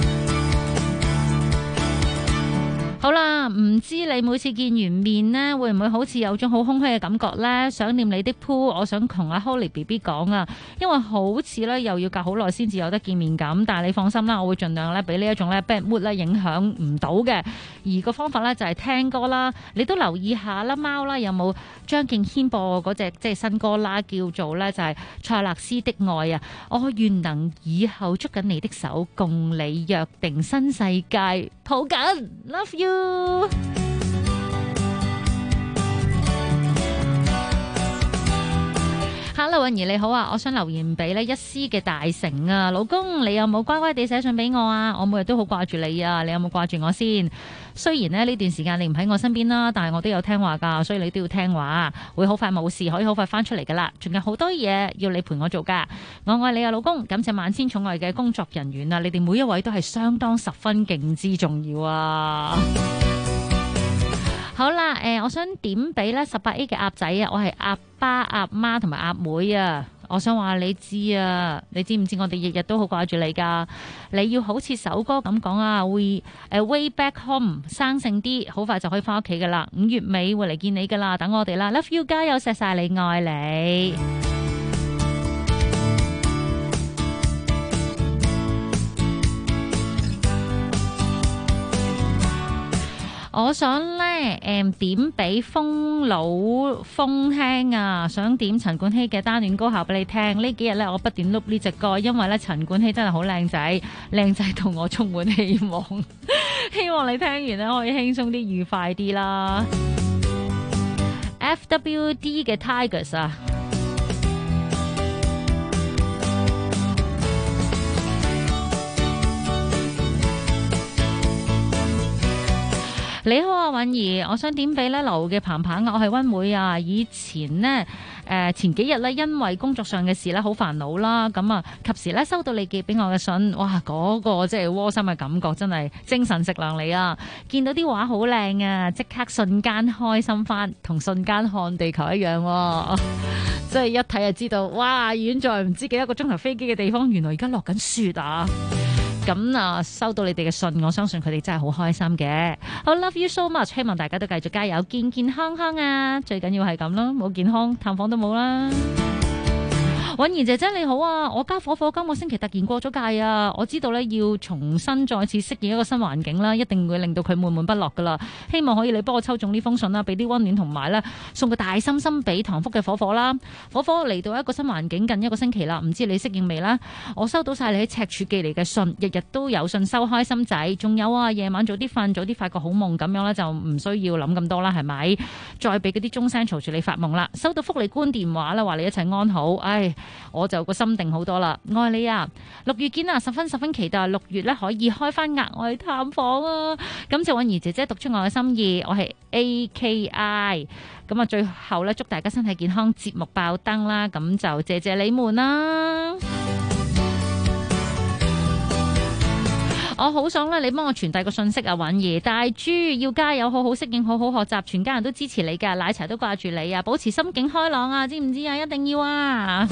啊，唔知你每次見完面呢，會唔會好似有種好空虛嘅感覺呢？想念你的 Pooh， 我想同阿 Holly BB 講啊，因為好似咧又要隔好耐先至有得見面咁。但係你放心啦，我會盡量咧俾呢一種咧 bad mood 咧影響唔到嘅。而個方法咧就係聽歌啦，你都留意下啦，貓啦有冇張敬軒播嗰隻即係新歌啦，叫做咧就係塞勒斯的愛啊！我願能以後捉緊你的手，共你約定新世界，抱緊 ，love you。Hello， 允兒你好啊，我想留言俾咧一絲嘅大成啊，老公你有冇乖乖地寫信俾我啊？我每日都好掛住你啊，你有冇掛住我先？雖然咧呢段時間你唔喺我身邊啦，但係我都有聽話噶，所以你都要聽話，會好快冇事，可以好快翻出嚟噶啦。仲有好多嘢要你陪我做噶，我愛你啊，老公！感謝萬千寵愛嘅工作人員啊，你哋每一位都係相當十分勁之重要啊！好啦，我想點俾咧18A 嘅鴨仔啊，我係鴨爸、鴨媽同埋鴨妹啊，我想話你知啊，你知唔知我哋日日都好掛住你噶？你要好似首歌咁講啊，會way back home 生性啲，好快就可以翻屋企噶啦，5月尾會嚟見你噶啦，等我哋啦 ，love you， 加油，錫晒你，愛你。我想咧點俾風佬風聽啊，想點陳冠希嘅單戀高校俾你聽。呢幾日咧我不斷碌呢隻歌，因為咧陳冠希真係好靚仔，靚仔到我充滿希望。希望你聽完咧可以輕鬆啲、愉快啲啦。FWD 嘅 Tigers 啊！你好啊，允兒，我想點俾咧劉嘅鵬鵬啊，我係溫妹啊。以前呢，前幾日咧因為工作上嘅事咧好煩惱啦，咁啊及時咧收到你寄俾我嘅信，哇嗰個即係窩心嘅感覺，真係精神食糧嚟啊！見到啲畫好靚啊，即刻瞬間開心翻，同瞬間看地球一樣喎。即係一睇就知道，哇遠在唔知幾多個鐘頭飛機嘅地方，原來而家落緊雪啊！咁啊，收到你哋嘅信，我相信佢哋真係好開心嘅。好 love you so much， 希望大家都繼續加油，健健康康啊！最緊要係咁咯，冇健康探訪都冇啦。允兒姐姐你好啊，我家火火今個星期突然過咗界啊，我知道咧要重新再次適應一個新環境啦，一定會令到佢悶悶不樂噶啦。希望可以你幫我抽中呢封信啦，俾啲溫暖同埋咧送個大心心俾唐福嘅火火啦。火火嚟到一個新環境近1個星期啦，唔知你適應未啦？我收到晒你喺赤柱寄嚟嘅信，日日都有信收，開心仔。仲有啊，夜晚早啲瞓，早啲發個好夢，咁樣咧就唔需要諗咁多啦，係咪？再俾嗰啲鐘聲嘈住你發夢啦。收到福利官電話啦，話你一切安好，唉。我就個心定好多啦，愛你啊！6月見啊，十分期待6月咧可以開翻額外探訪啊！感謝允兒姐姐讀出我嘅心意，我係 AKI， 咁啊最後咧祝大家身體健康，節目爆燈啦！咁就謝謝你們啦。我好想咧，你幫我傳遞個信息啊，允兒大豬要加油，好好適應，好好學習，全家人都支持你噶，奶茶都掛住你啊，保持心境開朗啊，知唔知啊？一定要啊！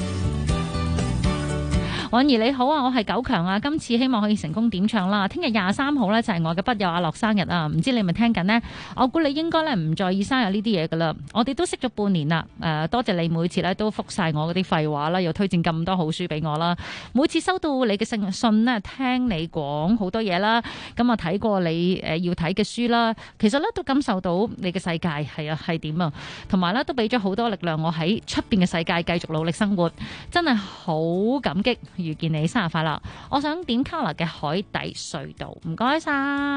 允兒你好啊，我係九強啊，今次希望可以成功點唱啦。聽日23號呢，就係我嘅筆友阿樂生日啊，唔知你咪聽緊呢？我估你應該咧唔在意生日呢啲嘢噶啦。我哋都識咗半年啦，多謝你每次咧都覆晒我嗰啲廢話啦，又推薦咁多好書俾我啦。每次收到你嘅信呢，聽你講好多嘢啦，咁啊睇過你要睇嘅書啦，其實咧都感受到你嘅世界係啊係點啊，同埋咧都俾咗好多力量我喺出邊嘅世界繼續努力生活，真係好感激。遇見你，生日快樂！我想點 Color 嘅海底隧道，唔該晒。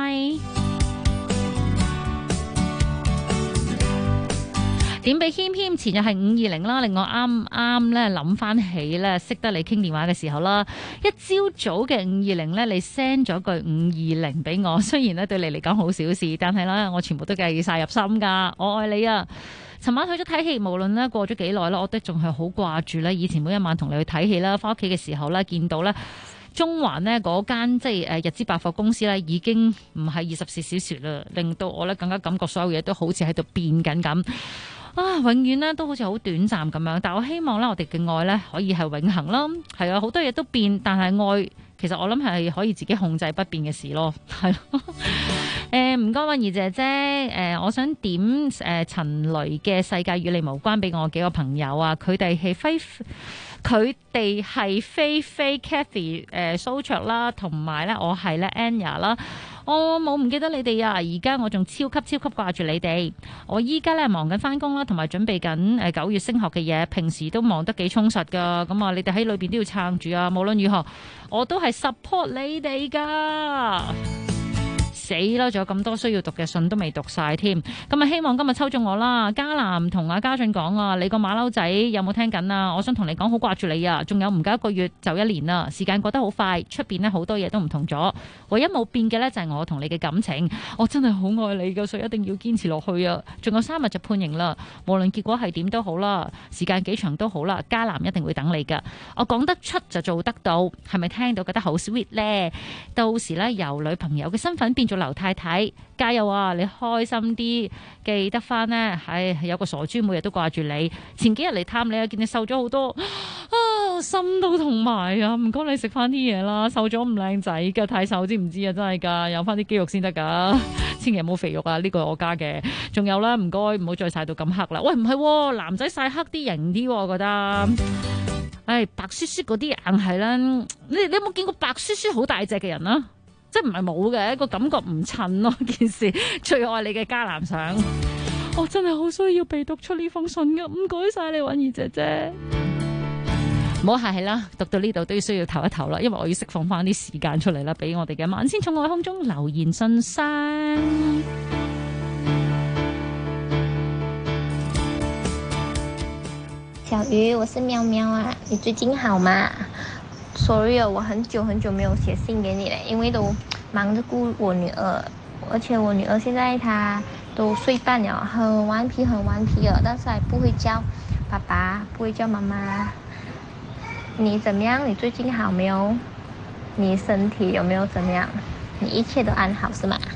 點俾謙謙，前日係520啦，令我啱咧諗翻起咧，識得你傾電話嘅時候啦，一朝早嘅520咧，你 send 咗句520俾我，雖然咧對你嚟講好小事，但係咧我全部都記晒入心噶，我愛你啊！尋晚去咗睇戲，無論咧過咗幾耐啦，我都仲係好掛住咧。以前每一晚同你去睇戲啦，翻屋企嘅時候咧，見到咧中環呢嗰間即係日資百貨公司咧，已經唔係24小時啦，令到我咧更加感覺所有嘢都好似喺度變緊咁。啊，永遠咧都好似好短暫咁樣，但我希望咧我哋嘅愛咧可以係永恆啦。係啊，好多嘢都變，但係愛其實我諗係可以自己控制不變嘅事咯，係咯。唔該，韻儀姐姐，我想點陳雷嘅《世界與你無關》俾我幾個朋友啊，佢哋係菲菲 Cathy 蘇卓啦，同埋咧我係咧 Anya 啦。我冇唔記得你哋啊！而家我仲超級掛住你哋。我依家咧忙緊翻工啦，同埋準備緊9月升學嘅嘢。平時都忙得幾充實噶。咁啊，你哋喺裏邊都要撐住啊！無論如何，我都係 support 你哋噶。死啦！仲有咁多需要讀嘅信都未讀晒添。咁啊，希望今日抽中我啦。嘉南同阿嘉俊講啊，你個馬騮仔有冇聽緊啊？我想同你講，好掛住你啊！仲有唔夠1個月就1年啦，時間過得好快，出邊呢好多嘢都唔同咗。唯一冇變嘅呢，就係我同你嘅感情，我真係好愛你噶，所以一定要堅持落去啊！仲有3日就判刑啦，無論結果係點都好啦，時間幾長都好啦，嘉南一定會等你噶。我講得出就做得到，係咪聽到覺得好 sweet 呢？到時呢，由女朋友嘅身份變咗劉太太，加油啊！你開心啲，記得翻呢。有個傻豬每日都掛住你。前幾日嚟探你啊，見你瘦咗好多啊，心都痛埋啊！唔該你食翻啲嘢啦，瘦咗唔靚仔噶，太瘦知唔知啊？真係噶，有翻啲肌肉先得噶，千祈唔好肥肉啊！呢個我加嘅。仲有啦，唔該唔好再曬到咁黑啦。喂，唔係，男仔曬黑啲型啲，我覺得。白雪雪嗰啲硬係啦。你有冇見過白雪雪好大隻嘅人啊？即係唔係冇嘅，個感覺唔襯咯。件事最愛你嘅嘉南相，我真係好需要被讀出呢封信噶，唔該晒你，韻儀姐姐。唔好客氣啦，讀到呢度都要需要唞一唞啦，因為我要釋放翻啲時間出嚟啦，俾我哋嘅萬千寵愛空中留言信箱。 小魚，我是喵喵啊，你最近好嗎？Sorry 我很久沒有寫信給你了，因為都忙着顧我女兒，而且我女兒現在她都歲半了，很頑皮了，但是還不會叫爸爸，不會叫媽媽。你怎麼樣？你最近好沒有？你身體有沒有怎麼樣？你一切都安好是嗎？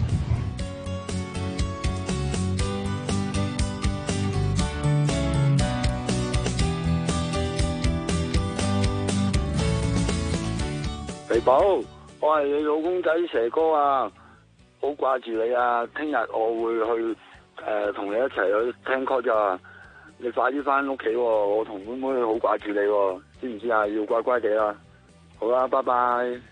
肥寶，我係你老公仔蛇哥啊，好掛住你啊！聽日我會去同你一齊去聽 call 咋，你快啲翻屋企喎，我同妹妹好掛住你喎，知唔知啊？要乖乖地啦，好啦，拜拜。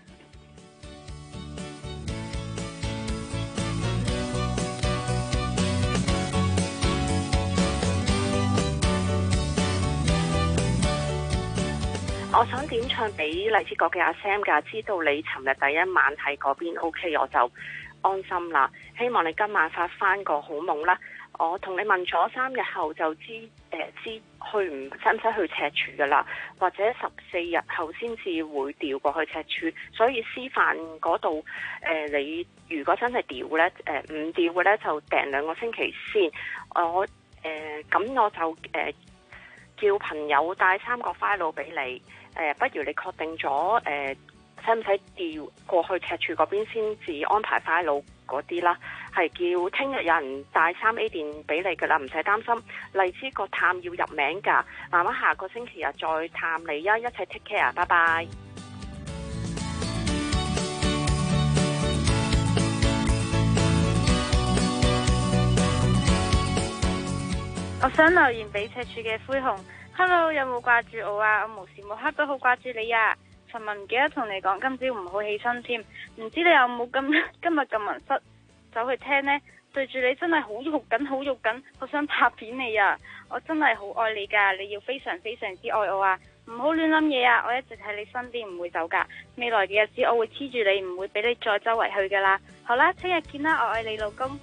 我想點唱俾荔枝角嘅阿 Sam 㗎，知道你尋日第一晚喺嗰邊 OK， 我就安心啦。希望你今晚發翻個好夢啦。我同你問咗3日後就知去唔使唔使去赤柱㗎啦，或者14日後先至會調過去赤柱。所以師範嗰度你如果真係調咧唔調嘅咧就訂2個星期先。咁我就叫朋友帶3個 file 俾你。不如你確定咗使唔使調過去赤柱嗰邊先至安排 file 嗰啲啦？係叫聽日有人帶3A 電俾你噶啦，唔使擔心。荔枝個探要入名噶，媽媽下個星期日再探你啊！一齊 take care， 拜拜。 我想留言俾赤柱嘅灰熊。Hello， 有冇掛住我啊？我無時無刻都好掛住你啊！尋日唔記得同你講，今朝唔好起身添，唔知你有冇今日咁文室走去聽呢？對住你真係好肉緊，好想拍片你啊！我真係好愛你噶，你要非常非常之愛我啊！唔好亂諗嘢啊！我一直喺你身邊，唔會走噶。未來嘅日子我會黐住你，唔會俾你再周圍去噶啦。好啦，聽日見啦！我愛你老公。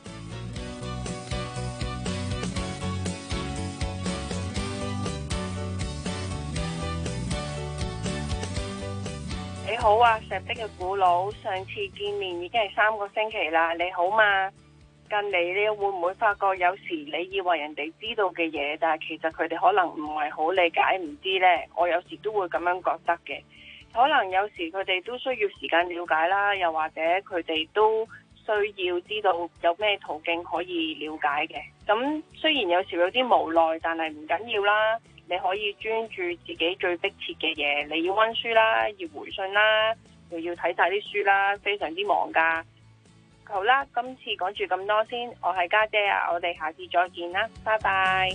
你好啊，石壁嘅古佬，上次見面已經係3個星期啦，你好嘛？近嚟你會唔會發覺有時你以為人哋知道嘅嘢，但係其實佢哋可能唔係好理解唔知呢？我有時都會咁樣覺得嘅，可能有時佢哋都需要時間了解啦，又或者佢哋都需要知道有咩途徑可以了解嘅。咁雖然有時有啲無奈，但係唔緊要啦。你可以專注自己最迫切嘅嘢，你要溫書啦，要回信啦， 又要睇晒啲書啦，非常之忙㗎。好啦，今次講住咁多先，我係家姐啊，我哋下次再見啦，拜拜。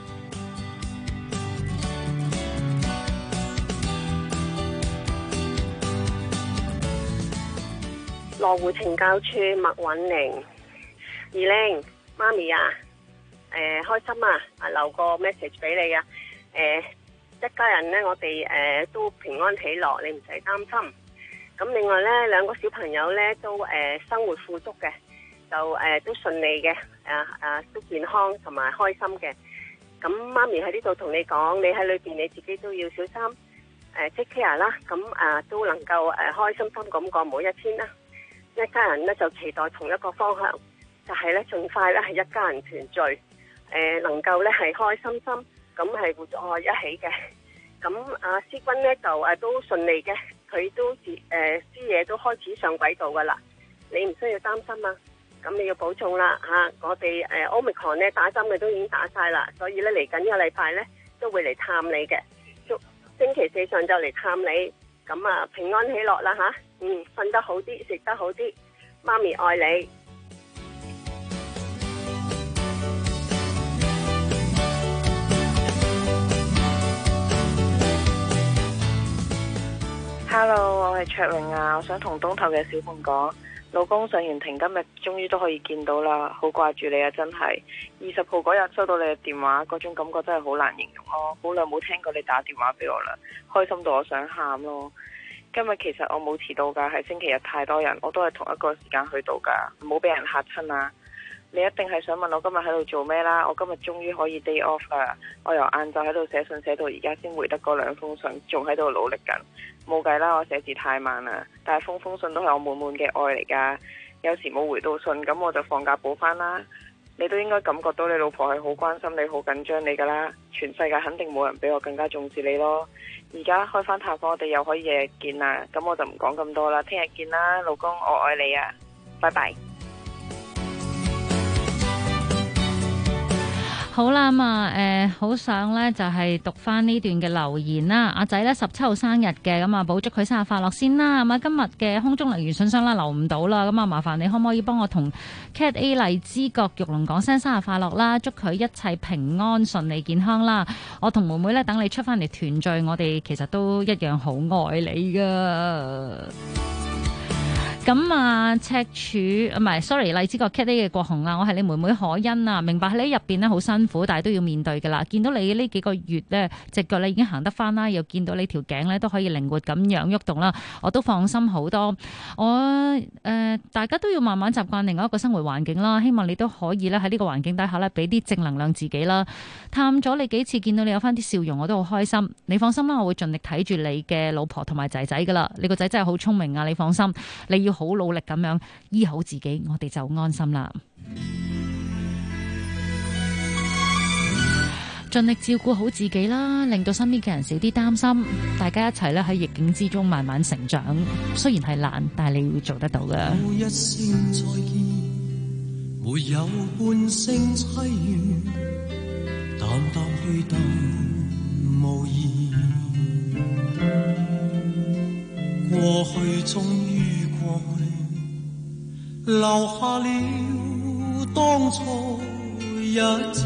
羅湖懲教處麥韻玲，二玲媽咪啊，開心啊，留個 message 俾你啊，一家人呢，我哋都平安喜樂，你唔使擔心。咁另外呢，兩個小朋友呢都生活富足嘅，就都順利嘅，都健康同埋開心嘅。咁媽咪喺呢度同你講，你喺裏邊你自己都要小心，take care 啦。咁都能夠開心心咁過每一天啦。一家人呢就期待同一個方向，就係呢盡快呢係一家人團聚，能夠呢係開心心咁係活在一起嘅。咁阿思君呢就都順利嘅，佢都啲嘢都開始上軌道噶啦，你唔需要擔心啊。咁你要保重啦嚇，我哋Omicron 呢打針嘅都已經打晒啦，所以呢嚟緊一個禮拜呢都會嚟探你嘅，星期四上晝嚟探你。咁啊，平安喜樂啦吓，瞓得好啲，食得好啲，媽咪愛你。 Hello， 我係卓榮啊，我想同東頭嘅小鳳講，老公上完庭今日終於都可以見到啦，好掛住你啊，真係。20號嗰日收到你嘅電話，嗰種感覺真係好難形容咯，好耐冇聽過你打電話俾我啦，開心到我想喊咯。今日其實我冇遲到噶，係星期日太多人，我都係同一個時間去到噶，唔好俾人嚇親啊！你一定係想問我今日喺度做咩啦？我今日終於可以 day off 啦，我由晏晝喺度寫信寫到而家先回得嗰2封信，仲喺度努力緊，冇計啦，我寫字太慢啦，但係封信都係我滿滿嘅愛嚟噶，有時冇回到信，咁我就放假補翻啦。你都應該感覺到你老婆係好關心你、好緊張你噶啦，全世界肯定冇人比我更加重視你咯。而家開翻探訪，我哋又可以日日見啦，咁我就唔講咁多啦，聽日見啦，老公，我愛你啊，拜拜。 好啦，好想咧就係讀翻呢段嘅留言啦。阿仔咧17號生日嘅，咁啊補祝佢生日快樂先啦。咁啊今日嘅空中留言信箱啦留唔到啦，咁啊麻煩你可唔可以幫我同 Cat A 荔枝角玉龍講聲生日快樂啦，祝佢一切平安順利健康啦。我同妹妹咧等你出翻嚟團聚，我哋其實都一樣好愛你噶。咁啊，赤柱唔係 sorry 荔枝角 Cat A 嘅國雄啊，我係你妹妹可欣啊，明白喺入邊咧好辛苦，但係都要面對噶啦。見到你呢幾個月咧，隻腳咧已經行得翻啦，又見到你條頸咧都可以靈活咁樣喐動啦，我都放心好多。大家都要慢慢習慣另外一個生活環境啦，希望你都可以咧喺呢個環境底下咧俾啲正能量自己啦。探咗你幾次，見到你有翻啲笑容，我都好開心。你放心啦，我會盡力睇住你嘅老婆同埋仔仔噶啦。你個仔真係好聰明啊，你放心，你要好努力咁樣醫好自己，我哋就安心啦。盡力照顧好自己啦，令到身邊嘅人少啲擔心，大家一齊咧喺逆境之中慢慢成長。雖然係難，但係你會做得到嘅。 冇一聲再見，沒有半聲淒怨，淡淡去淡無言，過去終於過去，留下了當初一切，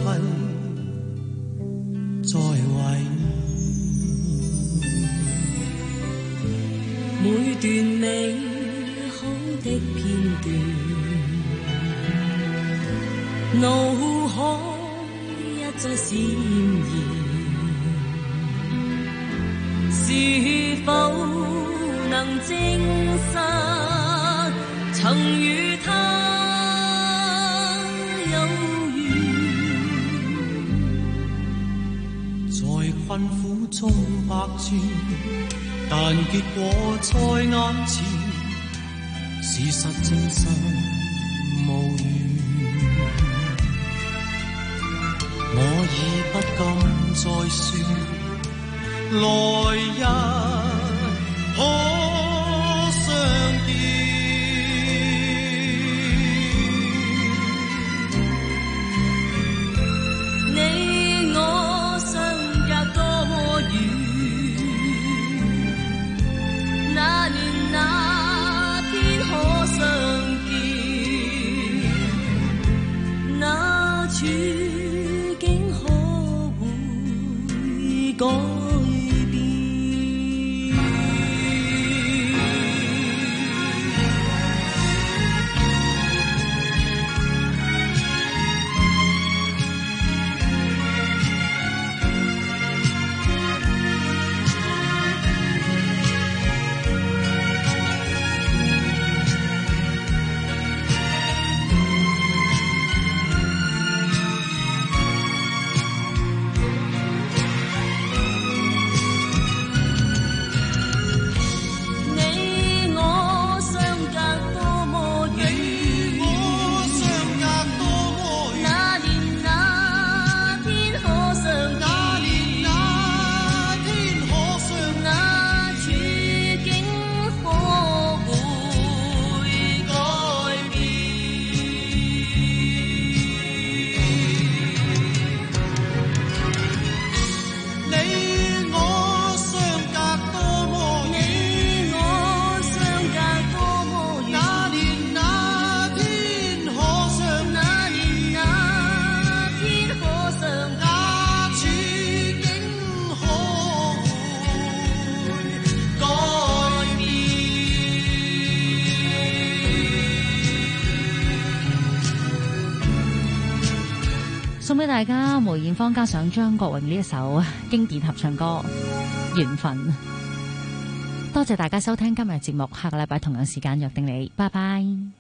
再懷念每段美好的片段，腦海一再閃現，是否能證實曾與他有緣， 在困苦中百轉，但結果在眼前，事實證實無緣。我已不敢再說，來日可相見。 你我相隔多遠？那年那送俾大家梅艷芳加上張國榮呢一首經典合唱歌《緣分》。多謝大家收聽今日節目，下個禮拜同樣時間約定你，拜拜。